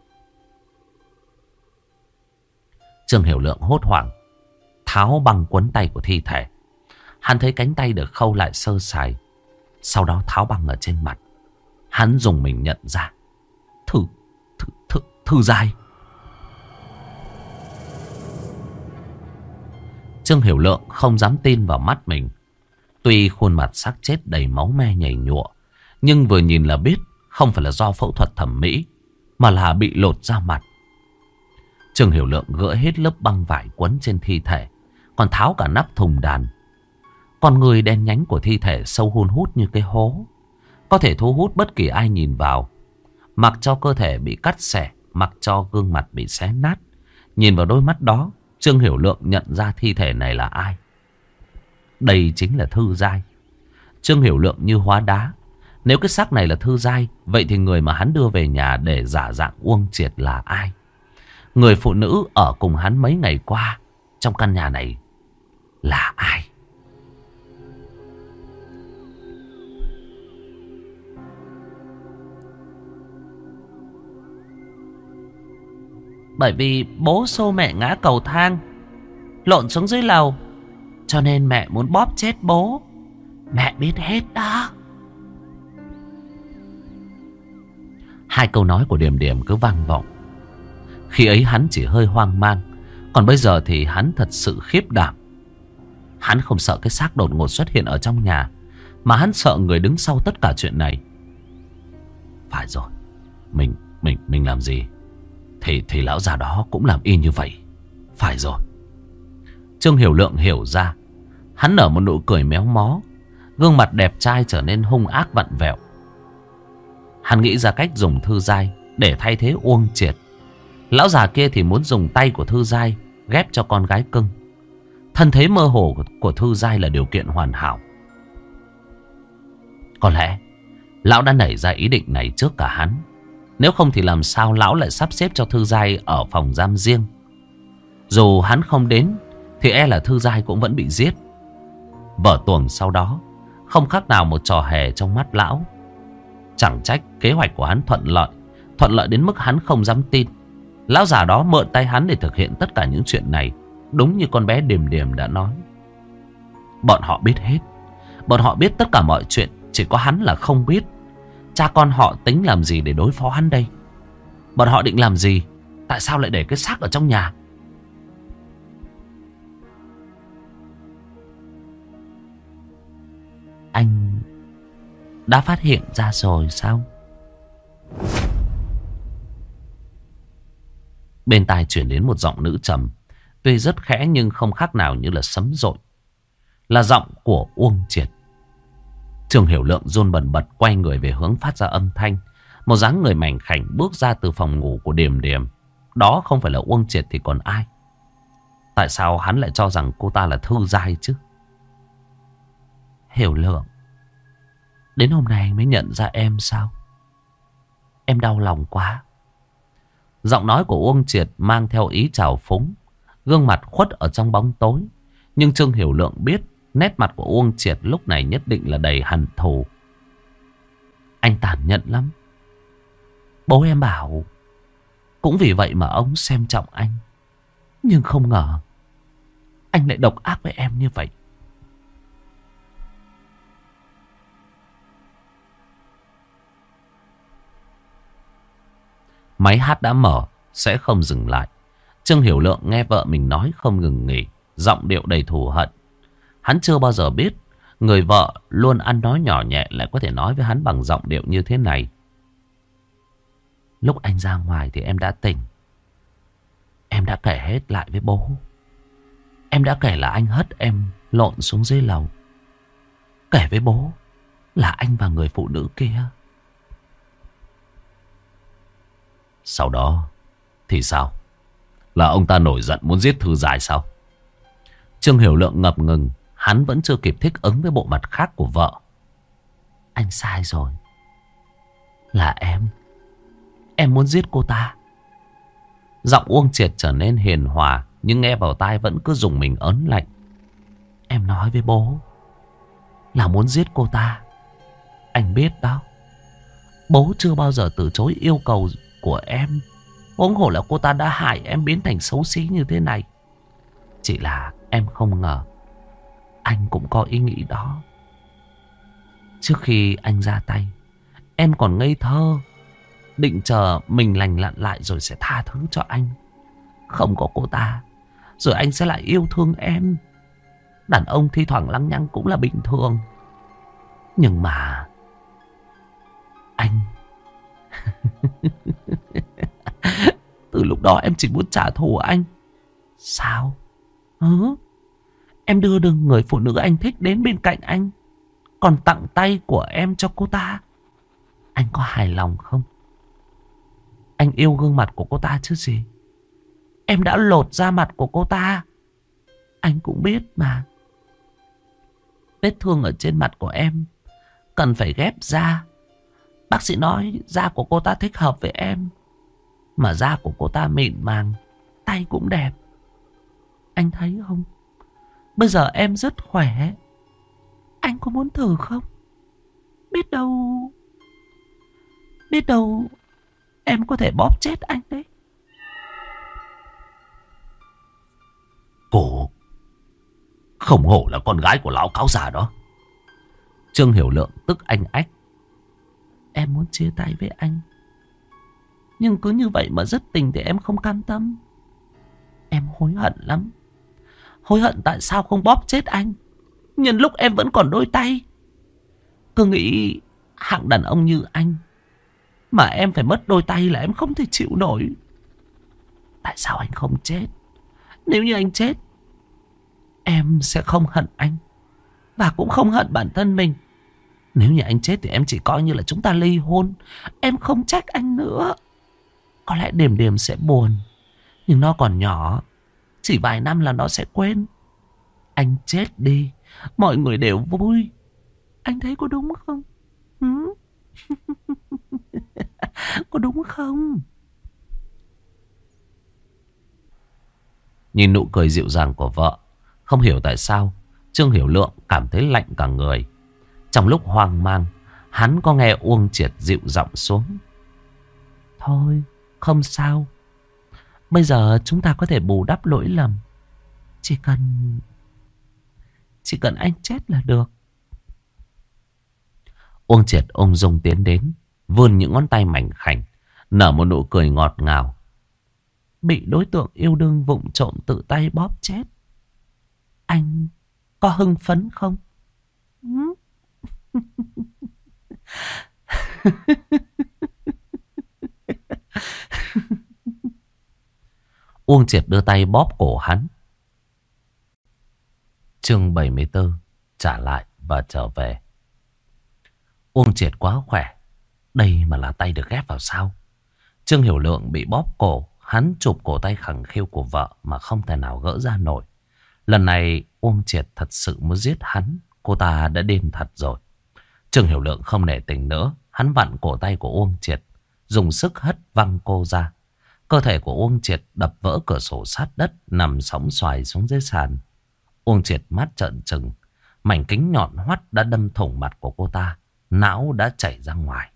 Trương Hiểu Lượng hốt hoảng tháo băng quấn tay của thi thể. Hắn thấy cánh tay được khâu lại sơ sài. Sau đó tháo băng ở trên mặt. Hắn dùng mình nhận ra Thư, thư, thư, thư giai. Trương Hiểu Lượng không dám tin vào mắt mình. Tuy khuôn mặt xác chết đầy máu me nhầy nhụa, nhưng vừa nhìn là biết không phải là do phẫu thuật thẩm mỹ, mà là bị lột da mặt. Trương Hiểu Lượng gỡ hết lớp băng vải quấn trên thi thể, còn tháo cả nắp thùng đàn. Con người đen nhánh của thi thể sâu hun hút như cái hố, có thể thu hút bất kỳ ai nhìn vào. Mặc cho cơ thể bị cắt xẻ, mặc cho gương mặt bị xé nát, nhìn vào đôi mắt đó, Trương Hiểu Lượng nhận ra thi thể này là ai. Đây chính là Thư Giai. Trương Hiểu Lượng như hóa đá. Nếu cái xác này là Thư Giai, vậy thì người mà hắn đưa về nhà để giả dạng Uông Triệt là ai? Người phụ nữ ở cùng hắn mấy ngày qua trong căn nhà này là ai? Bởi vì bố xô mẹ ngã cầu thang, lộn xuống dưới lầu, cho nên mẹ muốn bóp chết bố. Mẹ biết hết đó. Hai câu nói của Điềm Điềm cứ vang vọng. Khi ấy hắn chỉ hơi hoang mang, còn bây giờ thì hắn thật sự khiếp đảm. Hắn không sợ cái xác đột ngột xuất hiện ở trong nhà, mà hắn sợ người đứng sau tất cả chuyện này. Phải rồi, Mình mình mình làm gì Thì, thì lão già đó cũng làm y như vậy. Phải rồi. Trương Hiểu Lượng hiểu ra. Hắn nở một nụ cười méo mó. Gương mặt đẹp trai trở nên hung ác vặn vẹo. Hắn nghĩ ra cách dùng Thư Giai để thay thế Uông Triệt. Lão già kia thì muốn dùng tay của Thư Giai ghép cho con gái cưng. Thân thế mơ hồ của, của Thư Giai là điều kiện hoàn hảo. Có lẽ lão đã nảy ra ý định này trước cả hắn. Nếu không thì làm sao lão lại sắp xếp cho Thư Giai ở phòng giam riêng. Dù hắn không đến thì e là Thư Giai cũng vẫn bị giết. Vở tuồng sau đó không khác nào một trò hề trong mắt lão. Chẳng trách kế hoạch của hắn thuận lợi. Thuận lợi đến mức hắn không dám tin. Lão già đó mượn tay hắn để thực hiện tất cả những chuyện này. Đúng như con bé Điềm Điềm đã nói. Bọn họ biết hết. Bọn họ biết tất cả mọi chuyện. Chỉ có hắn là không biết. Cha con họ tính làm gì để đối phó hắn đây? Bọn họ định làm gì? Tại sao lại để cái xác ở trong nhà? Anh đã phát hiện ra rồi sao? Bên tai chuyển đến một giọng nữ trầm, tuy rất khẽ nhưng không khác nào như là sấm dội. Là giọng của Uông Triệt. Trương Hiểu Lượng run bần bật quay người về hướng phát ra âm thanh. Một dáng người mảnh khảnh bước ra từ phòng ngủ của Điềm Điềm. Đó không phải là Uông Triệt thì còn ai? Tại sao hắn lại cho rằng cô ta là Thư Giai chứ? Hiểu Lượng, đến hôm nay anh mới nhận ra em sao? Em đau lòng quá. Giọng nói của Uông Triệt mang theo ý trào phúng. Gương mặt khuất ở trong bóng tối. Nhưng Trương Hiểu Lượng biết nét mặt của Uông Triệt lúc này nhất định là đầy hằn thù. Anh tàn nhẫn lắm. Bố em bảo cũng vì vậy mà ông xem trọng anh. Nhưng không ngờ anh lại độc ác với em như vậy. Máy hát đã mở, sẽ không dừng lại. Trương Hiểu Lượng nghe vợ mình nói không ngừng nghỉ, giọng điệu đầy thù hận. Hắn chưa bao giờ biết người vợ luôn ăn nói nhỏ nhẹ lại có thể nói với hắn bằng giọng điệu như thế này. Lúc anh ra ngoài thì em đã tỉnh. Em đã kể hết lại với bố. Em đã kể là anh hất em lộn xuống dưới lầu. Kể với bố là anh và người phụ nữ kia. Sau đó thì sao? Là ông ta nổi giận muốn giết Thư Giai sao? Trương Hiểu Lượng ngập ngừng. hắn vẫn chưa kịp thích ứng với bộ mặt khác của vợ. Anh sai rồi. Là em. Em muốn giết cô ta. Giọng Uông Triệt trở nên hiền hòa, nhưng nghe vào tai vẫn cứ dùng mình ớn lạnh. Em nói với bố là muốn giết cô ta. Anh biết đó. Bố chưa bao giờ từ chối yêu cầu của em. Huống hồ là cô ta đã hại em biến thành xấu xí như thế này. Chỉ là em không ngờ anh cũng có ý nghĩ đó. Trước khi anh ra tay, em còn ngây thơ, định chờ mình lành lặn lại rồi sẽ tha thứ cho anh. Không có cô ta, rồi anh sẽ lại yêu thương em. Đàn ông thi thoảng lăng nhăng cũng là bình thường. Nhưng mà anh từ lúc đó em chỉ muốn trả thù anh. Sao? Ừ? Em đưa được người phụ nữ anh thích đến bên cạnh anh, còn tặng tay của em cho cô ta. Anh có hài lòng không? Anh yêu gương mặt của cô ta chứ gì. Em đã lột da mặt của cô ta. Anh cũng biết mà. Vết thương ở trên mặt của em cần phải ghép da. Bác sĩ nói da của cô ta thích hợp với em. Mà da của cô ta mịn màng, tay cũng đẹp. Anh thấy không? Bây giờ em rất khỏe. Anh có muốn thử không? Biết đâu Biết đâu em có thể bóp chết anh đấy. Cô không hổ là con gái của lão cáo già đó. Trương Hiểu Lượng tức anh ách. Em muốn chia tay với anh, nhưng cứ như vậy mà dứt tình thì em không cam tâm. Em hối hận lắm. Hối hận tại sao không bóp chết anh nhân lúc em vẫn còn đôi tay. Cứ nghĩ hạng đàn ông như anh mà em phải mất đôi tay là em không thể chịu nổi. Tại sao anh không chết? Nếu như anh chết, em sẽ không hận anh và cũng không hận bản thân mình. Nếu như anh chết thì em chỉ coi như là chúng ta ly hôn. Em không trách anh nữa. Có lẽ Điềm Điềm sẽ buồn, nhưng nó còn nhỏ, chỉ vài năm là nó sẽ quên. Anh chết đi, mọi người đều vui. Anh thấy có đúng không? Ừ? Có đúng không? Nhìn nụ cười dịu dàng của vợ, không hiểu tại sao Trương Hiểu Lượng cảm thấy lạnh cả người. Trong lúc hoang mang, hắn có nghe Uông Triệt dịu giọng xuống. Thôi, không sao. Bây giờ chúng ta có thể bù đắp lỗi lầm. Chỉ cần Chỉ cần anh chết là được. Uông Triệt ung dung tiến đến, vươn những ngón tay mảnh khảnh, nở một nụ cười ngọt ngào. Bị đối tượng yêu đương vụng trộm tự tay bóp chết, anh có hưng phấn không? Ừ? Uông Triệt đưa tay bóp cổ hắn. Chương bảy mươi tư. Trả lại và trở về. Uông Triệt quá khỏe. Đây mà là tay được ghép vào sao? Trương Hiểu Lượng bị bóp cổ. Hắn chụp cổ tay khẳng khiu của vợ mà không thể nào gỡ ra nổi. Lần này Uông Triệt thật sự muốn giết hắn. Cô ta đã điên thật rồi. Trương Hiểu Lượng không nể tình nữa. Hắn vặn cổ tay của Uông Triệt, dùng sức hất văng cô ra. Cơ thể của Uông Triệt đập vỡ cửa sổ sát đất, nằm sóng xoài xuống dưới sàn. Uông Triệt mắt trợn trừng. Mảnh kính nhọn hoắt đã đâm thủng mặt của cô ta. Não đã chảy ra ngoài.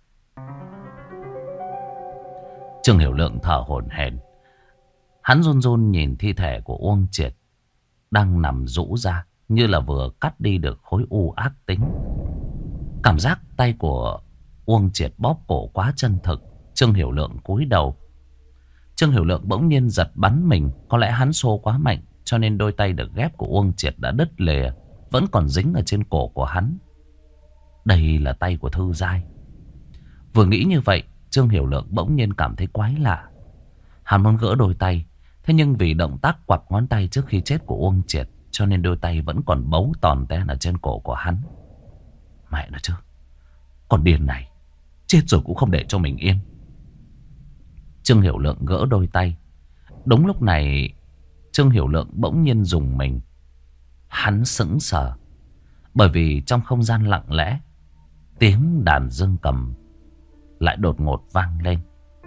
Trương Hiểu Lượng thở hổn hển. Hắn run run nhìn thi thể của Uông Triệt đang nằm rũ ra, như là vừa cắt đi được khối u ác tính. Cảm giác tay của Uông Triệt bóp cổ quá chân thực. Trương Hiểu Lượng cúi đầu. Trương Hiểu Lượng bỗng nhiên giật bắn mình. Có lẽ hắn xô quá mạnh, cho nên đôi tay được ghép của Uông Triệt đã đứt lìa, vẫn còn dính ở trên cổ của hắn. Đây là tay của Thư Giai. Vừa nghĩ như vậy, Trương Hiểu Lượng bỗng nhiên cảm thấy quái lạ. Hắn muốn gỡ đôi tay, thế nhưng vì động tác quặp ngón tay trước khi chết của Uông Triệt, cho nên đôi tay vẫn còn bấu tòn ten ở trên cổ của hắn. Mẹ nó chứ, con điên này, chết rồi cũng không để cho mình yên. Trương Hiểu Lượng gỡ đôi tay. Đúng lúc này, Trương Hiểu Lượng bỗng nhiên dùng mình. Hắn sững sờ, bởi vì trong không gian lặng lẽ, tiếng đàn dương cầm lại đột ngột vang lên.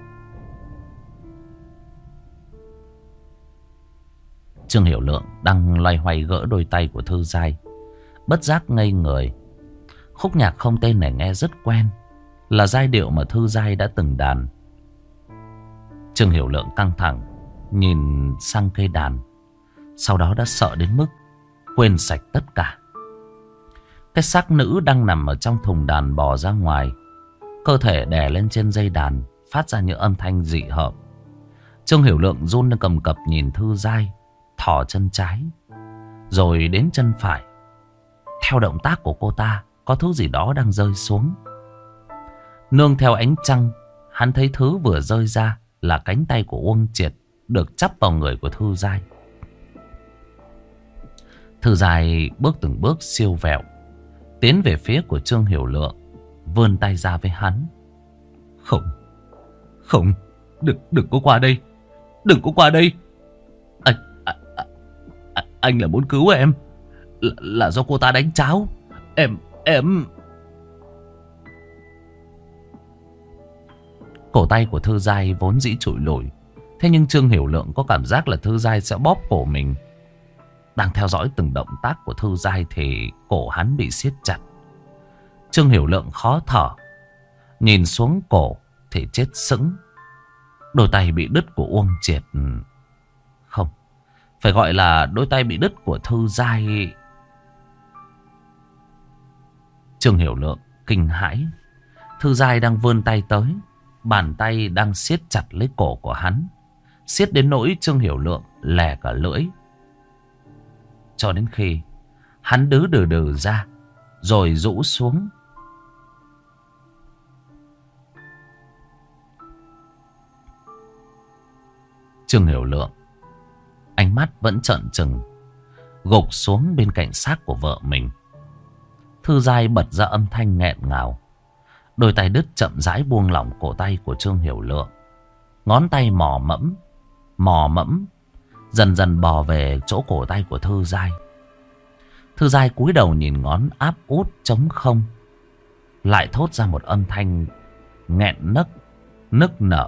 Trương Hiểu Lượng đang loay hoay gỡ đôi tay của Thư Giai, bất giác ngây người. Khúc nhạc không tên này nghe rất quen, là giai điệu mà Thư Giai đã từng đàn. Trương Hiểu Lượng căng thẳng nhìn sang cây đàn, sau đó đã sợ đến mức quên sạch tất cả. Cái xác nữ đang nằm ở trong thùng đàn bò ra ngoài, cơ thể đè lên trên dây đàn, phát ra những âm thanh dị hợm. Trương Hiểu Lượng run lên cầm cập nhìn Thư Giai, thò chân trái rồi đến chân phải. Theo động tác của cô ta, có thứ gì đó đang rơi xuống. Nương theo ánh trăng, hắn thấy thứ vừa rơi ra là cánh tay của Uông Triệt được chắp vào người của Thư Giai. Thư Giai bước từng bước siêu vẹo tiến về phía của Trương Hiểu Lượng, vươn tay ra với hắn. Không, không, đừng, đừng có qua đây, đừng có qua đây. Anh, à, à, anh là muốn cứu em, là, là do cô ta đánh cháo. Em, em... Cổ tay của Thư Giai vốn dĩ trụi lủi, thế nhưng Trương Hiểu Lượng có cảm giác là Thư Giai sẽ bóp cổ mình. Đang theo dõi từng động tác của Thư Giai thì cổ hắn bị siết chặt. Trương Hiểu Lượng khó thở, nhìn xuống cổ thì chết sững. Đôi tay bị đứt của Uông Triệt, không, phải gọi là đôi tay bị đứt của Thư Giai. Trương Hiểu Lượng kinh hãi. Thư Giai đang vươn tay tới, bàn tay đang siết chặt lấy cổ của hắn, siết đến nỗi Trương Hiểu Lượng lè cả lưỡi. Cho đến khi hắn đứ đừ đừ ra, rồi rũ xuống. Trương Hiểu Lượng ánh mắt vẫn trợn trừng, gục xuống bên cạnh xác của vợ mình. Thư Giai bật ra âm thanh nghẹn ngào. Đôi tay đứt chậm rãi buông lỏng cổ tay của Trương Hiểu Lượng. Ngón tay mò mẫm, mò mẫm, dần dần bò về chỗ cổ tay của Thư Giai. Thư Giai cúi đầu nhìn ngón áp út trống không, lại thốt ra một âm thanh nghẹn nấc, nức nở.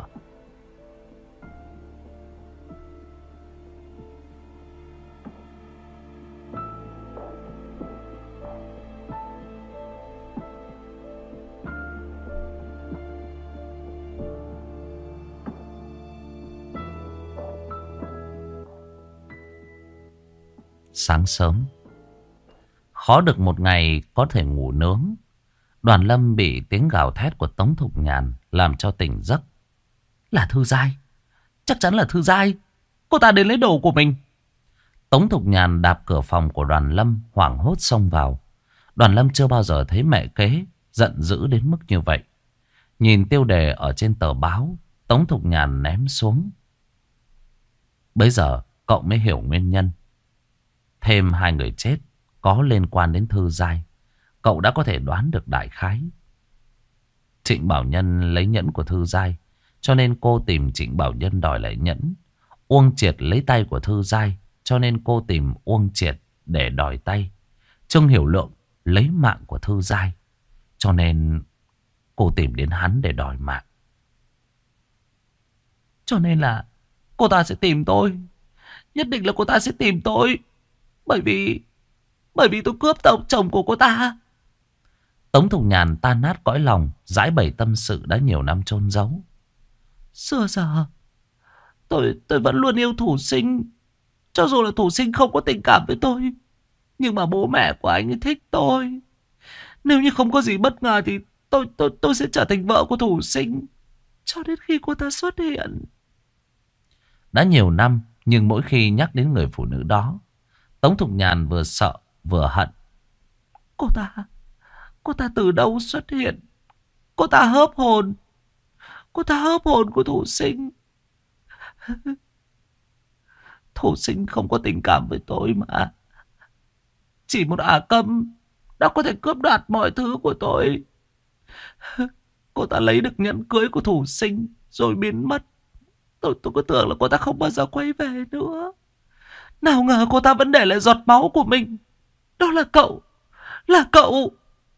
Sáng sớm, khó được một ngày có thể ngủ nướng, Đoàn Lâm bị tiếng gào thét của Tống Thục Nhàn làm cho tỉnh giấc. Là Thư Giai, chắc chắn là Thư Giai, cô ta đến lấy đồ của mình. Tống Thục Nhàn đạp cửa phòng của Đoàn Lâm, hoảng hốt xông vào. Đoàn Lâm chưa bao giờ thấy mẹ kế giận dữ đến mức như vậy. Nhìn tiêu đề ở trên tờ báo, Tống Thục Nhàn ném xuống. Bây giờ cậu mới hiểu nguyên nhân. Thêm hai người chết có liên quan đến Thư Giai, cậu đã có thể đoán được đại khái. Trịnh Bảo Nhân lấy nhẫn của Thư Giai, cho nên cô tìm Trịnh Bảo Nhân đòi lại nhẫn. Uông Triệt lấy tay của Thư Giai, cho nên cô tìm Uông Triệt để đòi tay. Trương Hiểu Lượng lấy mạng của Thư Giai, cho nên cô tìm đến hắn để đòi mạng. Cho nên là cô ta sẽ tìm tôi. Nhất định là cô ta sẽ tìm tôi. Bởi vì Bởi vì tôi cướp tổng chồng của cô ta. Tống Thục Nhàn tan nát cõi lòng, giải bày tâm sự đã nhiều năm chôn giấu. Xưa giờ Tôi tôi vẫn luôn yêu Thủ Sinh. Cho dù là Thủ Sinh không có tình cảm với tôi, nhưng mà bố mẹ của anh ấy thích tôi. Nếu như không có gì bất ngờ thì tôi tôi tôi sẽ trở thành vợ của Thủ Sinh, cho đến khi cô ta xuất hiện. Đã nhiều năm, nhưng mỗi khi nhắc đến người phụ nữ đó, Tống Thục Nhàn vừa sợ vừa hận. Cô ta Cô ta từ đâu xuất hiện? Cô ta hớp hồn Cô ta hớp hồn của Thủ Sinh. Thủ Sinh không có tình cảm với tôi mà. Chỉ một ả câm đã có thể cướp đoạt mọi thứ của tôi. Cô ta lấy được nhẫn cưới của Thủ Sinh rồi biến mất. Tôi, tôi cứ tưởng là cô ta không bao giờ quay về nữa. Nào ngờ cô ta vẫn để lại giọt máu của mình Đó là cậu. Là cậu.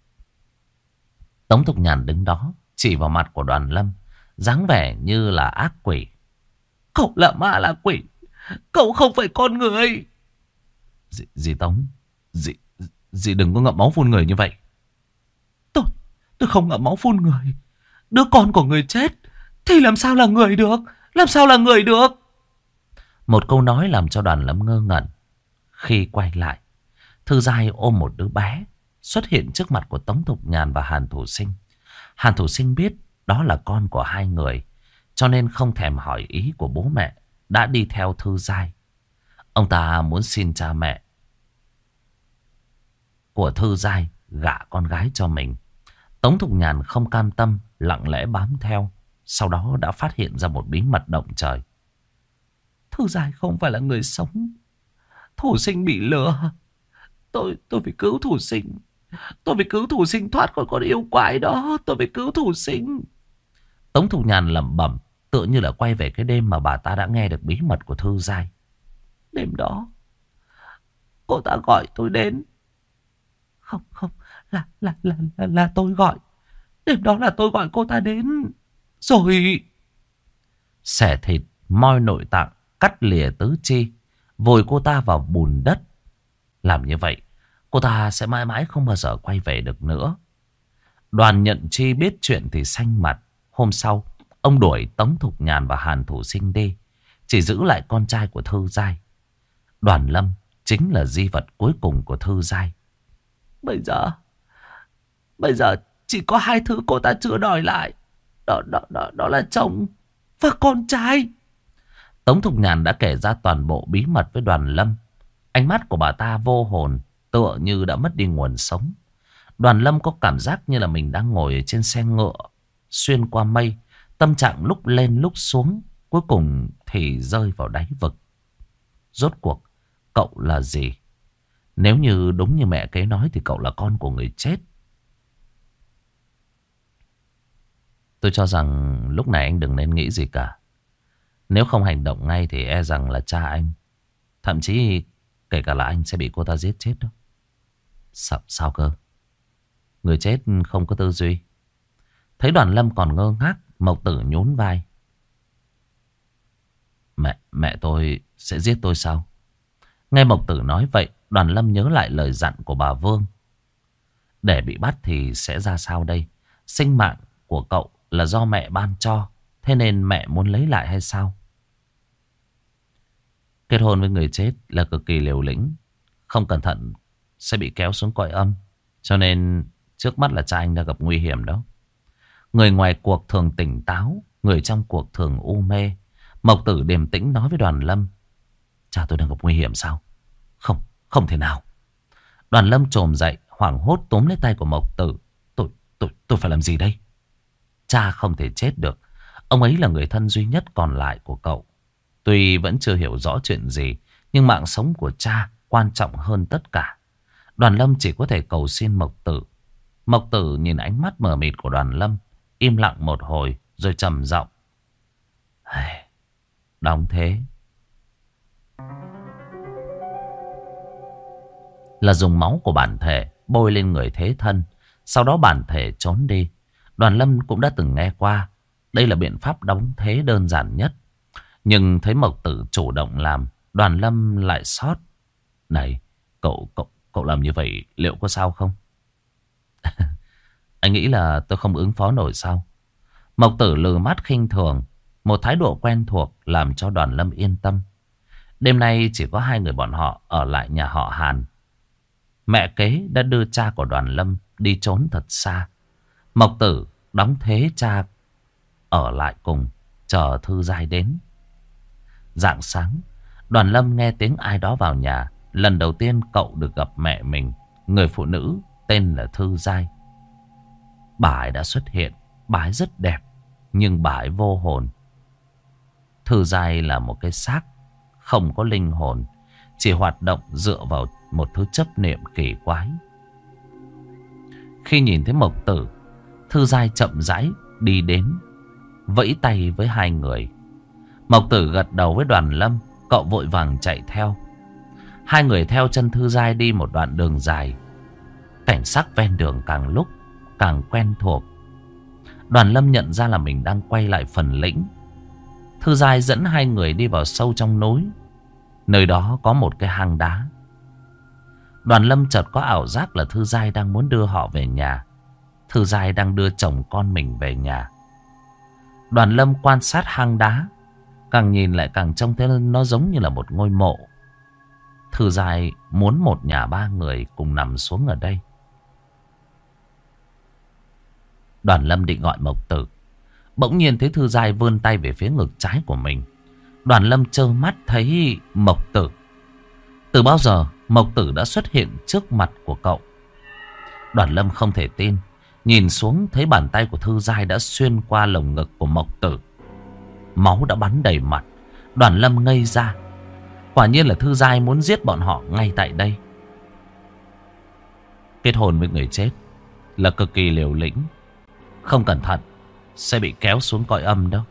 Tống Thục Nhàn đứng đó chỉ vào mặt của Đoàn Lâm, dáng vẻ như là ác quỷ. Cậu là ma là quỷ, cậu không phải con người. Dì, dì Tống, dì, dì đừng có ngậm máu phun người như vậy. Tôi, tôi không ngậm máu phun người. Đứa con của người chết thì làm sao là người được? Làm sao là người được? Một câu nói làm cho Đoàn Lâm ngơ ngẩn. Khi quay lại, Thư Giai ôm một đứa bé xuất hiện trước mặt của Tống Thục Nhàn và Hàn Thủ Sinh. Hàn Thủ Sinh biết đó là con của hai người, cho nên không thèm hỏi ý của bố mẹ, đã đi theo Thư Giai. Ông ta muốn xin cha mẹ của Thư Giai gả con gái cho mình. Tống Thục Nhàn không cam tâm, lặng lẽ bám theo. Sau đó đã phát hiện ra một bí mật động trời. Thư Giai không phải là người sống. Thủ Sinh bị lừa. Tôi tôi phải cứu Thủ Sinh. Tôi phải cứu Thủ Sinh thoát khỏi con yêu quái đó. Tôi phải cứu Thủ Sinh. Tống Thục Nhàn lẩm bẩm, tựa như là quay về cái đêm mà bà ta đã nghe được bí mật của Thư Giai. Đêm đó cô ta gọi tôi đến. Không không, là là là là, là tôi gọi. Đêm đó là tôi gọi cô ta đến. Rồi xẻ thịt, moi nội tạng, cắt lìa tứ chi, vùi cô ta vào bùn đất. Làm như vậy, cô ta sẽ mãi mãi không bao giờ quay về được nữa. Đoàn Nhận Chi biết chuyện thì xanh mặt. Hôm sau, ông đuổi Tống Thục Nhàn và Hàn Thủ Sinh đi, chỉ giữ lại con trai của Thư Giai. Đoàn Lâm chính là di vật cuối cùng của Thư Giai. Bây giờ, bây giờ chỉ có hai thứ cô ta chưa đòi lại. Đó, đó, đó, đó là chồng và con trai. Tống Thục Nhàn đã kể ra toàn bộ bí mật với Đoàn Lâm. Ánh mắt của bà ta vô hồn, tựa như đã mất đi nguồn sống. Đoàn Lâm có cảm giác như là mình đang ngồi trên xe ngựa xuyên qua mây, tâm trạng lúc lên lúc xuống, cuối cùng thì rơi vào đáy vực. Rốt cuộc cậu là gì? Nếu như đúng như mẹ kế nói thì cậu là con của người chết. Tôi cho rằng lúc này anh đừng nên nghĩ gì cả. Nếu không hành động ngay thì e rằng là cha anh, thậm chí kể cả là anh, sẽ bị cô ta giết chết đó. Sao, sao cơ? Người chết không có tư duy. Thấy Đoàn Lâm còn ngơ ngác, Mộc Tử nhún vai. Mẹ, mẹ tôi sẽ giết tôi sao? Nghe Mộc Tử nói vậy, Đoàn Lâm nhớ lại lời dặn của bà Vương. Để bị bắt thì sẽ ra sao đây? Sinh mạng của cậu là do mẹ ban cho, thế nên mẹ muốn lấy lại hay sao? Kết hôn với người chết là cực kỳ liều lĩnh, không cẩn thận sẽ bị kéo xuống cõi âm. Cho nên trước mắt là cha anh đã gặp nguy hiểm đó. Người ngoài cuộc thường tỉnh táo, người trong cuộc thường u mê. Mộc Tử điềm tĩnh nói với Đoàn Lâm. Cha tôi đang gặp nguy hiểm sao? Không, không thể nào. Đoàn Lâm trồm dậy, hoảng hốt túm lấy tay của Mộc Tử. Tôi, tôi, tôi phải làm gì đây? Cha không thể chết được. Ông ấy là người thân duy nhất còn lại của cậu. Tuy vẫn chưa hiểu rõ chuyện gì, nhưng mạng sống của cha quan trọng hơn tất cả. Đoàn Lâm chỉ có thể cầu xin Mộc Tử. Mộc Tử nhìn ánh mắt mờ mịt của Đoàn Lâm, im lặng một hồi rồi trầm giọng. Đóng thế là dùng máu của bản thể bôi lên người thế thân, sau đó bản thể trốn đi. Đoàn Lâm cũng đã từng nghe qua. Đây là biện pháp đóng thế đơn giản nhất. Nhưng thấy Mộc Tử chủ động làm, Đoàn Lâm lại sót. Này, cậu, cậu, cậu làm như vậy liệu có sao không? Anh nghĩ là tôi không ứng phó nổi sao? Mộc Tử lừ mắt khinh thường, một thái độ quen thuộc làm cho Đoàn Lâm yên tâm. Đêm nay chỉ có hai người bọn họ ở lại nhà họ Hàn. Mẹ kế đã đưa cha của Đoàn Lâm đi trốn thật xa. Mộc Tử đóng thế cha ở lại cùng, chờ Thư Giai đến. Rạng sáng, Đoàn Lâm nghe tiếng ai đó vào nhà. Lần đầu tiên cậu được gặp mẹ mình, người phụ nữ tên là Thư Giai. Bà ấy đã xuất hiện. Bà ấy rất đẹp, nhưng bà ấy vô hồn. Thư Giai là một cái xác không có linh hồn, chỉ hoạt động dựa vào một thứ chấp niệm kỳ quái. Khi nhìn thấy Mộc Tử, Thư Giai chậm rãi đi đến, vẫy tay với hai người. Mộc Tử gật đầu với Đoàn Lâm, cậu vội vàng chạy theo. Hai người theo chân Thư Giai đi một đoạn đường dài. Cảnh sắc ven đường càng lúc càng quen thuộc. Đoàn Lâm nhận ra là mình đang quay lại phần lĩnh. Thư Giai dẫn hai người đi vào sâu trong núi. Nơi đó có một cái hang đá. Đoàn Lâm chợt có ảo giác là Thư Giai đang muốn đưa họ về nhà. Thư Giai đang đưa chồng con mình về nhà. Đoàn Lâm quan sát hang đá. Càng nhìn lại càng trông thấy nó giống như là một ngôi mộ. Thư Giai muốn một nhà ba người cùng nằm xuống ở đây. Đoàn Lâm định gọi Mộc Tử. Bỗng nhiên thấy Thư Giai vươn tay về phía ngực trái của mình. Đoàn Lâm trơ mắt thấy Mộc Tử. Từ bao giờ Mộc Tử đã xuất hiện trước mặt của cậu? Đoàn Lâm không thể tin. Nhìn xuống thấy bàn tay của Thư Giai đã xuyên qua lồng ngực của Mộc Tử. Máu đã bắn đầy mặt. Đoàn Lâm ngây ra. Quả nhiên là Thư Giai muốn giết bọn họ ngay tại đây. Kết hôn với người chết là cực kỳ liều lĩnh. Không cẩn thận sẽ bị kéo xuống cõi âm đâu.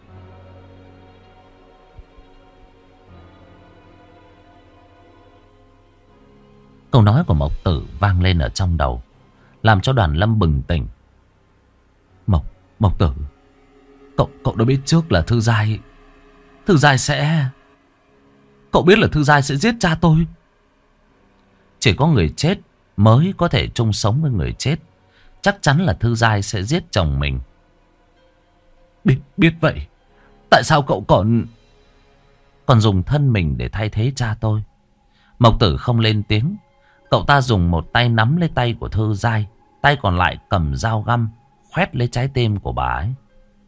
Câu nói của Mộc Tử vang lên ở trong đầu, làm cho Đoàn Lâm bừng tỉnh. Mộc, Mộc Tử, Cậu, cậu đã biết trước là Thư Giai Thư Giai sẽ Cậu biết là Thư Giai sẽ giết cha tôi. Chỉ có người chết mới có thể chung sống với người chết. Chắc chắn là Thư Giai sẽ giết chồng mình. Biết, biết vậy tại sao cậu còn Còn dùng thân mình để thay thế cha tôi? Mộc Tử không lên tiếng. Cậu ta dùng một tay nắm lấy tay của Thư Giai, tay còn lại cầm dao găm khoét lấy trái tim của bà ấy.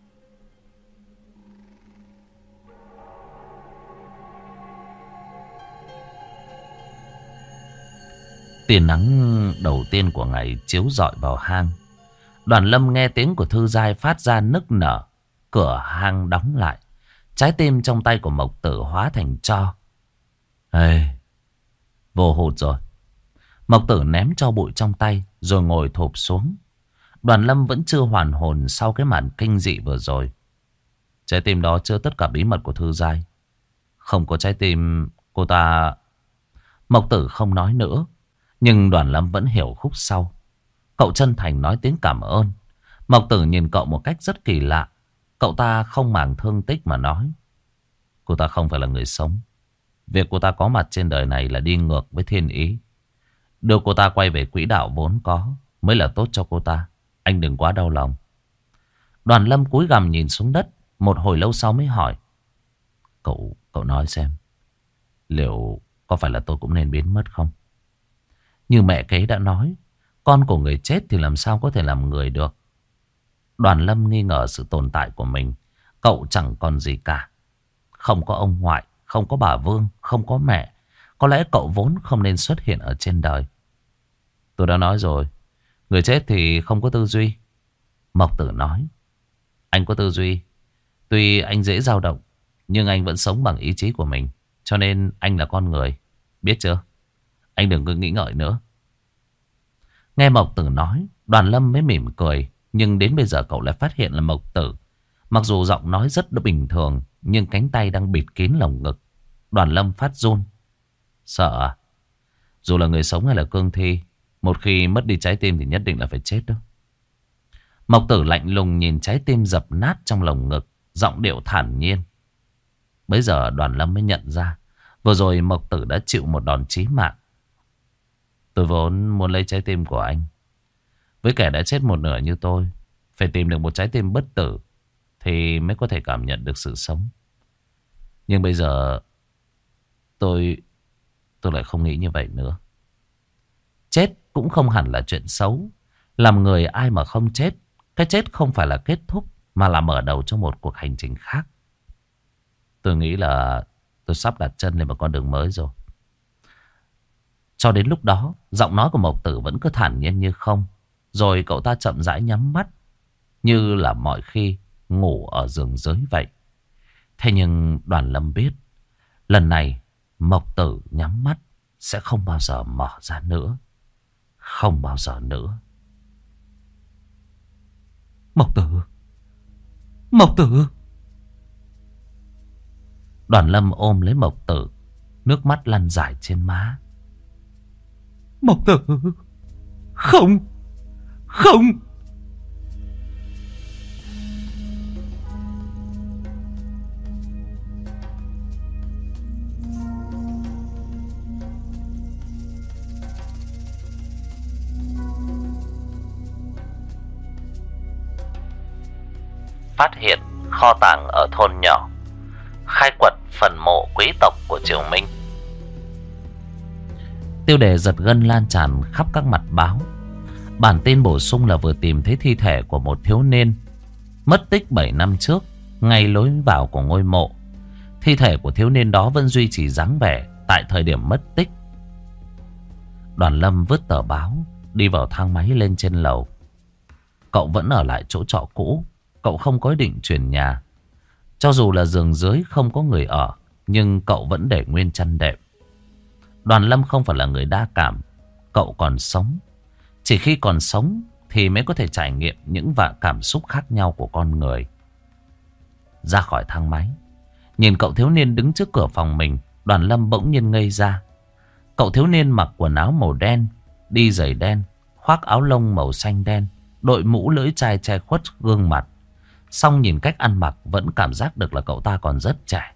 Tia nắng đầu tiên của ngày chiếu rọi vào hang. Đoàn Lâm nghe tiếng của Thư Giai phát ra nức nở. Cửa hang đóng lại. Trái tim trong tay của Mộc Tử hóa thành tro. Ê, vô hụt rồi. Mộc Tử ném tro bụi trong tay rồi ngồi thụp xuống. Đoàn Lâm vẫn chưa hoàn hồn sau cái màn kinh dị vừa rồi. Trái tim đó chứa tất cả bí mật của Thư Giai. Không có trái tim cô ta... Mộc Tử không nói nữa. Nhưng Đoàn Lâm vẫn hiểu khúc sau. Cậu chân thành nói tiếng cảm ơn. Mộc Tử nhìn cậu một cách rất kỳ lạ. Cậu ta không màng thương tích mà nói. Cô ta không phải là người sống. Việc cô ta có mặt trên đời này là đi ngược với thiên ý. Đưa cô ta quay về quỹ đạo vốn có mới là tốt cho cô ta. Anh đừng quá đau lòng. Đoàn Lâm cúi gằm nhìn xuống đất. Một hồi lâu sau mới hỏi. Cậu, cậu nói xem. Liệu có phải là tôi cũng nên biến mất không? Như mẹ kế đã nói, con của người chết thì làm sao có thể làm người được. Đoàn Lâm nghi ngờ sự tồn tại của mình. Cậu chẳng còn gì cả. Không có ông ngoại, không có bà Vương, không có mẹ. Có lẽ cậu vốn không nên xuất hiện ở trên đời. Tôi đã nói rồi, người chết thì không có tư duy. Mộc Tử nói. Anh có tư duy. Tuy anh dễ dao động, nhưng anh vẫn sống bằng ý chí của mình. Cho nên anh là con người. Biết chưa? Anh đừng có nghĩ ngợi nữa. Nghe Mộc Tử nói, Đoàn Lâm mới mỉm cười. Nhưng đến bây giờ cậu lại phát hiện là Mộc Tử. Mặc dù giọng nói rất bình thường, nhưng cánh tay đang bịt kín lồng ngực. Đoàn Lâm phát run. Sợ à? Dù là người sống hay là cương thi, một khi mất đi trái tim thì nhất định là phải chết đó. Mộc Tử lạnh lùng nhìn trái tim dập nát trong lồng ngực, giọng điệu thản nhiên. Bây giờ Đoàn Lâm mới nhận ra, vừa rồi Mộc Tử đã chịu một đòn chí mạng. Tôi vốn muốn lấy trái tim của anh. Với kẻ đã chết một nửa như tôi, phải tìm được một trái tim bất tử thì mới có thể cảm nhận được sự sống. Nhưng bây giờ Tôi Tôi lại không nghĩ như vậy nữa. Chết cũng không hẳn là chuyện xấu. Làm người ai mà không chết. Cái chết không phải là kết thúc, mà là mở đầu cho một cuộc hành trình khác. Tôi nghĩ là tôi sắp đặt chân lên một con đường mới rồi. Cho đến lúc đó, giọng nói của Mộc Tử vẫn cứ thản nhiên như không. Rồi cậu ta chậm rãi nhắm mắt, như là mọi khi ngủ ở giường giới vậy. Thế nhưng Đoàn Lâm biết, lần này Mộc Tử nhắm mắt sẽ không bao giờ mở ra nữa. Không bao giờ nữa. Mộc Tử, Mộc Tử. Đoàn Lâm ôm lấy Mộc Tử, nước mắt lăn dài trên má. Mộc Tử. Không. Không. Phát hiện kho tàng ở thôn nhỏ, khai quật phần mộ quý tộc của Triều Minh. Tiêu đề giật gân lan tràn khắp các mặt báo. Bản tin bổ sung là vừa tìm thấy thi thể của một thiếu niên mất tích bảy năm trước ngay lối vào của ngôi mộ. Thi thể của thiếu niên đó vẫn duy trì dáng vẻ tại thời điểm mất tích. Đoàn Lâm vứt tờ báo, đi vào thang máy lên trên lầu. Cậu vẫn ở lại chỗ trọ cũ. Cậu không có ý định chuyển nhà. Cho dù là giường dưới không có người ở, nhưng cậu vẫn để nguyên chăn đệm. Đoàn Lâm không phải là người đa cảm. Cậu còn sống. Chỉ khi còn sống thì mới có thể trải nghiệm những vạn cảm xúc khác nhau của con người. Ra khỏi thang máy, nhìn cậu thiếu niên đứng trước cửa phòng mình, Đoàn Lâm bỗng nhiên ngây ra. Cậu thiếu niên mặc quần áo màu đen, đi giày đen, khoác áo lông màu xanh đen, đội mũ lưỡi chai che khuất gương mặt. Song nhìn cách ăn mặc vẫn cảm giác được là cậu ta còn rất trẻ.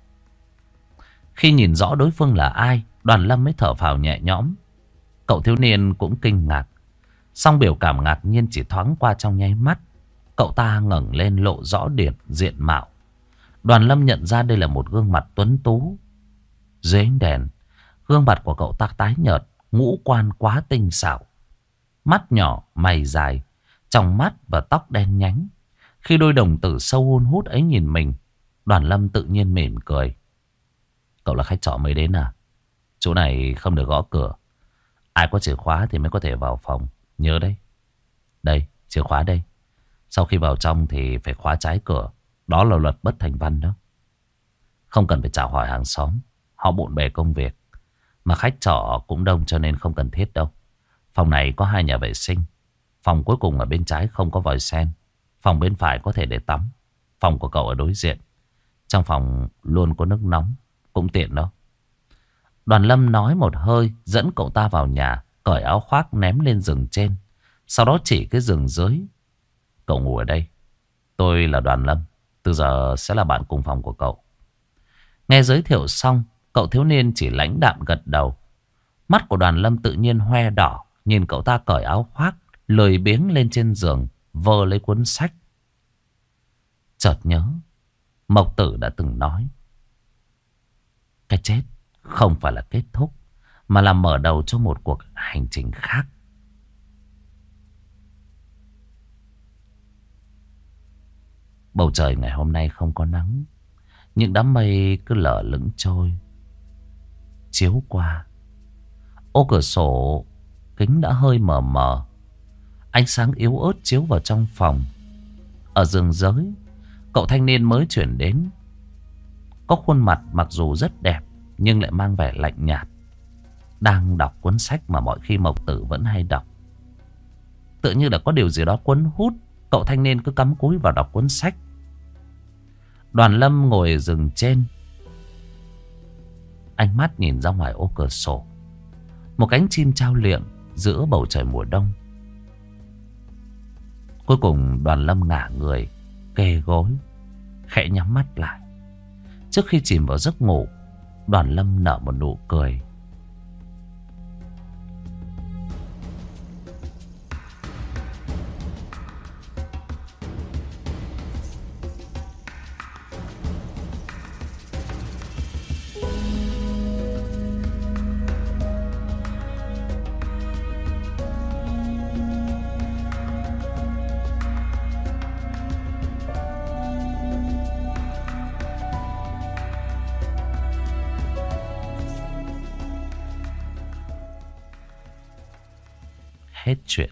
Khi nhìn rõ đối phương là ai, Đoàn Lâm mới thở phào nhẹ nhõm. Cậu thiếu niên cũng kinh ngạc. Song biểu cảm ngạc nhiên chỉ thoáng qua trong nháy mắt. Cậu ta ngẩng lên lộ rõ điểm diện mạo. Đoàn Lâm nhận ra đây là một gương mặt tuấn tú. Dưới ánh đèn, gương mặt của cậu ta tái nhợt, ngũ quan quá tinh xảo. Mắt nhỏ, mày dài, tròng mắt và tóc đen nhánh. Khi đôi đồng tử sâu hun hút ấy nhìn mình, Đoàn Lâm tự nhiên mỉm cười. Cậu là khách trọ mới đến à? Chỗ này không được gõ cửa. Ai có chìa khóa thì mới có thể vào phòng. Nhớ đấy. Đây, chìa khóa đây. Sau khi vào trong thì phải khóa trái cửa. Đó là luật bất thành văn đó. Không cần phải chào hỏi hàng xóm. Họ bộn bề công việc. Mà khách trọ cũng đông cho nên không cần thiết đâu. Phòng này có hai nhà vệ sinh. Phòng cuối cùng ở bên trái không có vòi sen. Phòng bên phải có thể để tắm. Phòng của cậu ở đối diện. Trong phòng luôn có nước nóng. Cũng tiện đó. Đoàn Lâm nói một hơi, dẫn cậu ta vào nhà, cởi áo khoác ném lên giường trên. Sau đó chỉ cái giường dưới. Cậu ngủ ở đây. Tôi là Đoàn Lâm. Từ giờ sẽ là bạn cùng phòng của cậu. Nghe giới thiệu xong, cậu thiếu niên chỉ lãnh đạm gật đầu. Mắt của Đoàn Lâm tự nhiên hoe đỏ. Nhìn cậu ta cởi áo khoác, lười biếng lên trên giường, vơ lấy cuốn sách. Chợt nhớ, Mộc Tử đã từng nói, cái chết không phải là kết thúc, mà là mở đầu cho một cuộc hành trình khác. Bầu trời ngày hôm nay không có nắng. Những đám mây cứ lở lững trôi, chiếu qua. Ô cửa sổ kính đã hơi mờ mờ. Ánh sáng yếu ớt chiếu vào trong phòng. Ở giường giới, cậu thanh niên mới chuyển đến có khuôn mặt mặc dù rất đẹp nhưng lại mang vẻ lạnh nhạt, đang đọc cuốn sách mà mọi khi Mộc Tử vẫn hay đọc. Tự như là có điều gì đó cuốn hút, cậu thanh niên cứ cắm cúi vào đọc cuốn sách. Đoàn Lâm ngồi ở giường trên, ánh mắt nhìn ra ngoài ô cửa sổ. Một cánh chim trao liệng giữa bầu trời mùa đông. Cuối cùng Đoàn Lâm ngả người, kê gối, khẽ nhắm mắt lại. Trước khi chìm vào giấc ngủ, Đoàn Lâm nở một nụ cười. Hết chuyện.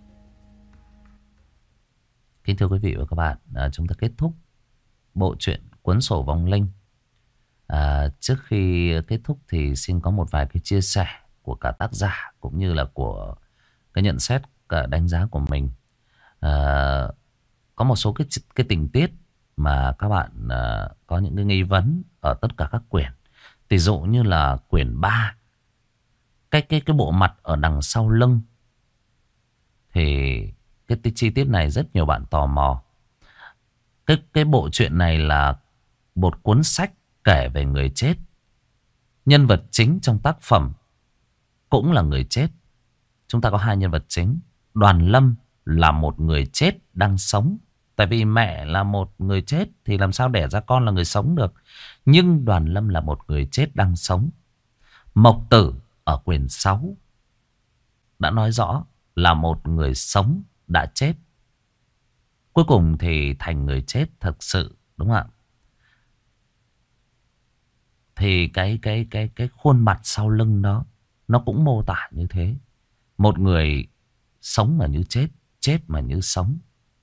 Kính thưa quý vị và các bạn, à, chúng ta kết thúc bộ truyện Cuốn Sổ Vong Linh. à, Trước khi kết thúc thì xin có một vài cái chia sẻ của cả tác giả cũng như là của cái nhận xét, cả đánh giá của mình. à, Có một số cái, cái tình tiết mà các bạn à, có những cái nghi vấn ở tất cả các quyển. Ví dụ như là quyển ba cái cái cái bộ mặt ở đằng sau lưng thì cái, cái chi tiết này rất nhiều bạn tò mò. Cái cái bộ truyện này là một cuốn sách kể về người chết. Nhân vật chính trong tác phẩm cũng là người chết. Chúng ta có hai nhân vật chính. Đoàn Lâm là một người chết đang sống. Tại vì mẹ là một người chết thì làm sao đẻ ra con là người sống được. Nhưng Đoàn Lâm là một người chết đang sống. Mộc Tử ở quyển sáu đã nói rõ là một người sống đã chết. Cuối cùng thì thành người chết thật sự, đúng không ạ? Thì cái cái cái cái khuôn mặt sau lưng đó nó cũng mô tả như thế. Một người sống mà như chết, chết mà như sống.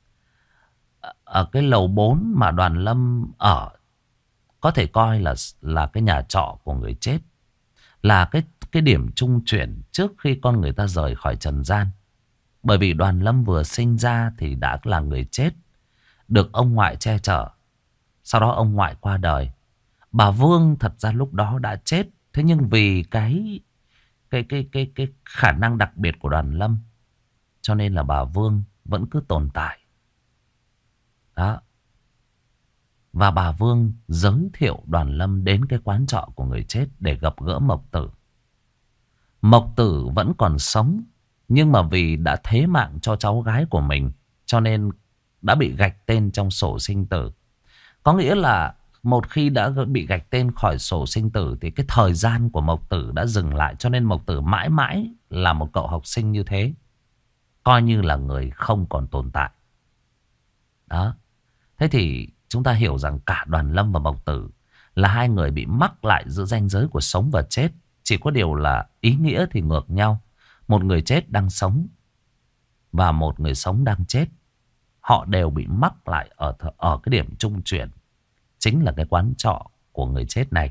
Ở cái lầu bốn mà Đoàn Lâm ở có thể coi là là cái nhà trọ của người chết, là cái cái điểm trung chuyển trước khi con người ta rời khỏi trần gian. Bởi vì Đoàn Lâm vừa sinh ra thì đã là người chết, được ông ngoại che chở. Sau đó ông ngoại qua đời. Bà Vương thật ra lúc đó đã chết. Thế nhưng vì cái cái cái cái cái khả năng đặc biệt của Đoàn Lâm, cho nên là bà Vương vẫn cứ tồn tại. Đó. Và bà Vương giới thiệu Đoàn Lâm đến cái quán trọ của người chết để gặp gỡ Mộc Tử. Mộc Tử vẫn còn sống, nhưng mà vì đã thế mạng cho cháu gái của mình, cho nên đã bị gạch tên trong sổ sinh tử. Có nghĩa là một khi đã bị gạch tên khỏi sổ sinh tử thì cái thời gian của Mộc Tử đã dừng lại. Cho nên Mộc Tử mãi mãi là một cậu học sinh như thế, coi như là người không còn tồn tại. Đó. Thế thì chúng ta hiểu rằng cả Đoàn Lâm và Mộc Tử là hai người bị mắc lại giữa ranh giới của sống và chết. Chỉ có điều là ý nghĩa thì ngược nhau. Một người chết đang sống và một người sống đang chết. Họ đều bị mắc lại ở, ở cái điểm trung chuyển, chính là cái quán trọ của người chết này.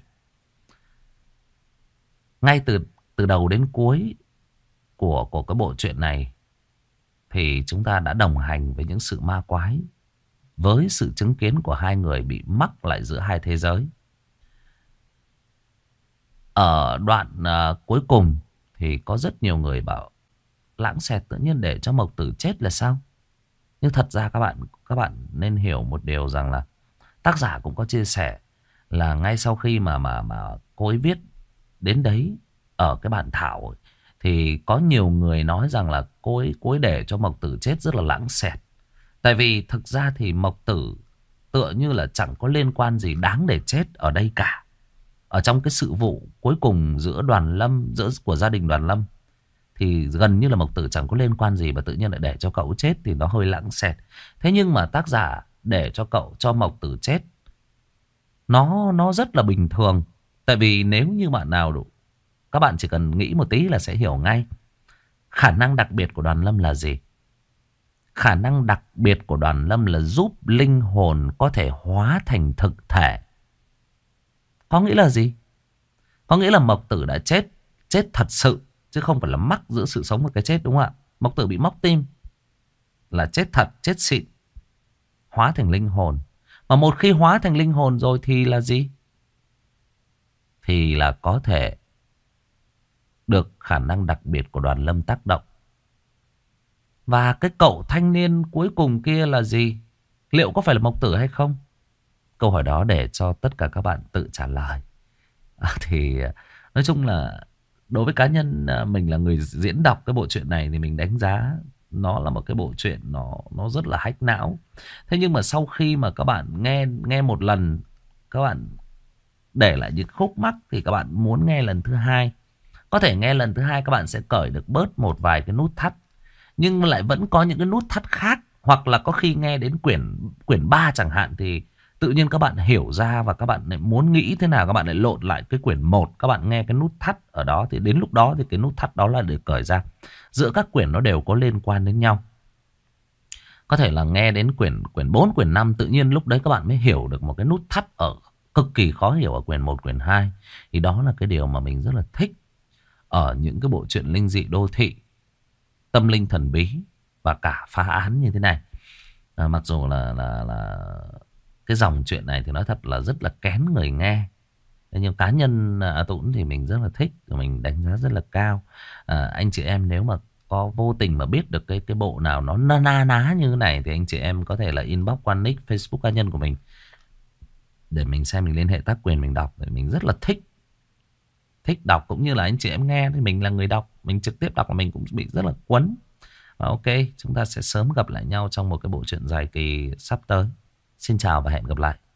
Ngay từ từ đầu đến cuối của, của cái bộ truyện này thì chúng ta đã đồng hành với những sự ma quái, với sự chứng kiến của hai người bị mắc lại giữa hai thế giới. Ở đoạn uh, cuối cùng thì có rất nhiều người bảo lãng xẹt tự nhiên để cho Mộc Tử chết là sao? Nhưng thật ra các bạn các bạn nên hiểu một điều rằng là tác giả cũng có chia sẻ là ngay sau khi mà mà mà cô ấy viết đến đấy ở cái bản thảo ấy, thì có nhiều người nói rằng là cô ấy, cô ấy để cho Mộc Tử chết rất là lãng xẹt. Tại vì thực ra thì Mộc Tử tựa như là chẳng có liên quan gì đáng để chết ở đây cả. Ở trong cái sự vụ cuối cùng giữa Đoàn Lâm, giữa của gia đình Đoàn Lâm, thì gần như là Mộc Tử chẳng có liên quan gì, và tự nhiên lại để cho cậu chết thì nó hơi lãng xẹt. Thế nhưng mà tác giả để cho cậu, cho Mộc Tử chết, Nó nó rất là bình thường. Tại vì nếu như bạn nào đủ, các bạn chỉ cần nghĩ một tí là sẽ hiểu ngay. Khả năng đặc biệt của Đoàn Lâm là gì? Khả năng đặc biệt của Đoàn Lâm là giúp linh hồn có thể hóa thành thực thể. Có nghĩa là gì? Có nghĩa là Mộc Tử đã chết, chết thật sự, chứ không phải là mắc giữa sự sống và cái chết, đúng không ạ? Mộc Tử bị móc tim là chết thật, chết xịn, hóa thành linh hồn. Mà một khi hóa thành linh hồn rồi thì là gì? Thì là có thể được khả năng đặc biệt của Đoàn Lâm tác động. Và cái cậu thanh niên cuối cùng kia là gì? Liệu có phải là Mộc Tử hay không? Câu hỏi đó để cho tất cả các bạn tự trả lời. À, thì nói chung là đối với cá nhân mình là người diễn đọc cái bộ truyện này thì mình đánh giá nó là một cái bộ truyện nó nó rất là hack não. Thế nhưng mà sau khi mà các bạn nghe nghe một lần, các bạn để lại những khúc mắc thì các bạn muốn nghe lần thứ hai. Có thể nghe lần thứ hai các bạn sẽ cởi được bớt một vài cái nút thắt, nhưng lại vẫn có những cái nút thắt khác. Hoặc là có khi nghe đến quyển quyển ba chẳng hạn thì tự nhiên các bạn hiểu ra, và các bạn lại muốn nghĩ thế nào các bạn lại lộn lại cái quyển một, các bạn nghe cái nút thắt ở đó, thì đến lúc đó thì cái nút thắt đó là được cởi ra. Giữa các quyển nó đều có liên quan đến nhau. Có thể là nghe đến quyển quyển bốn, quyển năm, tự nhiên lúc đấy các bạn mới hiểu được một cái nút thắt ở cực kỳ khó hiểu ở quyển một, quyển hai. Thì đó là cái điều mà mình rất là thích ở những cái bộ truyện linh dị đô thị, tâm linh thần bí và cả phá án như thế này. À, mặc dù là, là, là cái dòng chuyện này thì nói thật là rất là kén người nghe. Nhưng cá nhân A Tũng thì mình rất là thích, mình đánh giá rất là cao. À, anh chị em nếu mà có vô tình mà biết được cái cái bộ nào nó na na ná như thế này thì anh chị em có thể là inbox qua nick Facebook cá nhân của mình để mình xem, mình liên hệ tác quyền mình đọc. Để mình rất là thích thích đọc, cũng như là anh chị em nghe thì mình là người đọc, mình trực tiếp đọc và mình cũng bị rất là quấn. Và ok, chúng ta sẽ sớm gặp lại nhau trong một cái bộ truyện dài kỳ sắp tới. Xin chào và hẹn gặp lại.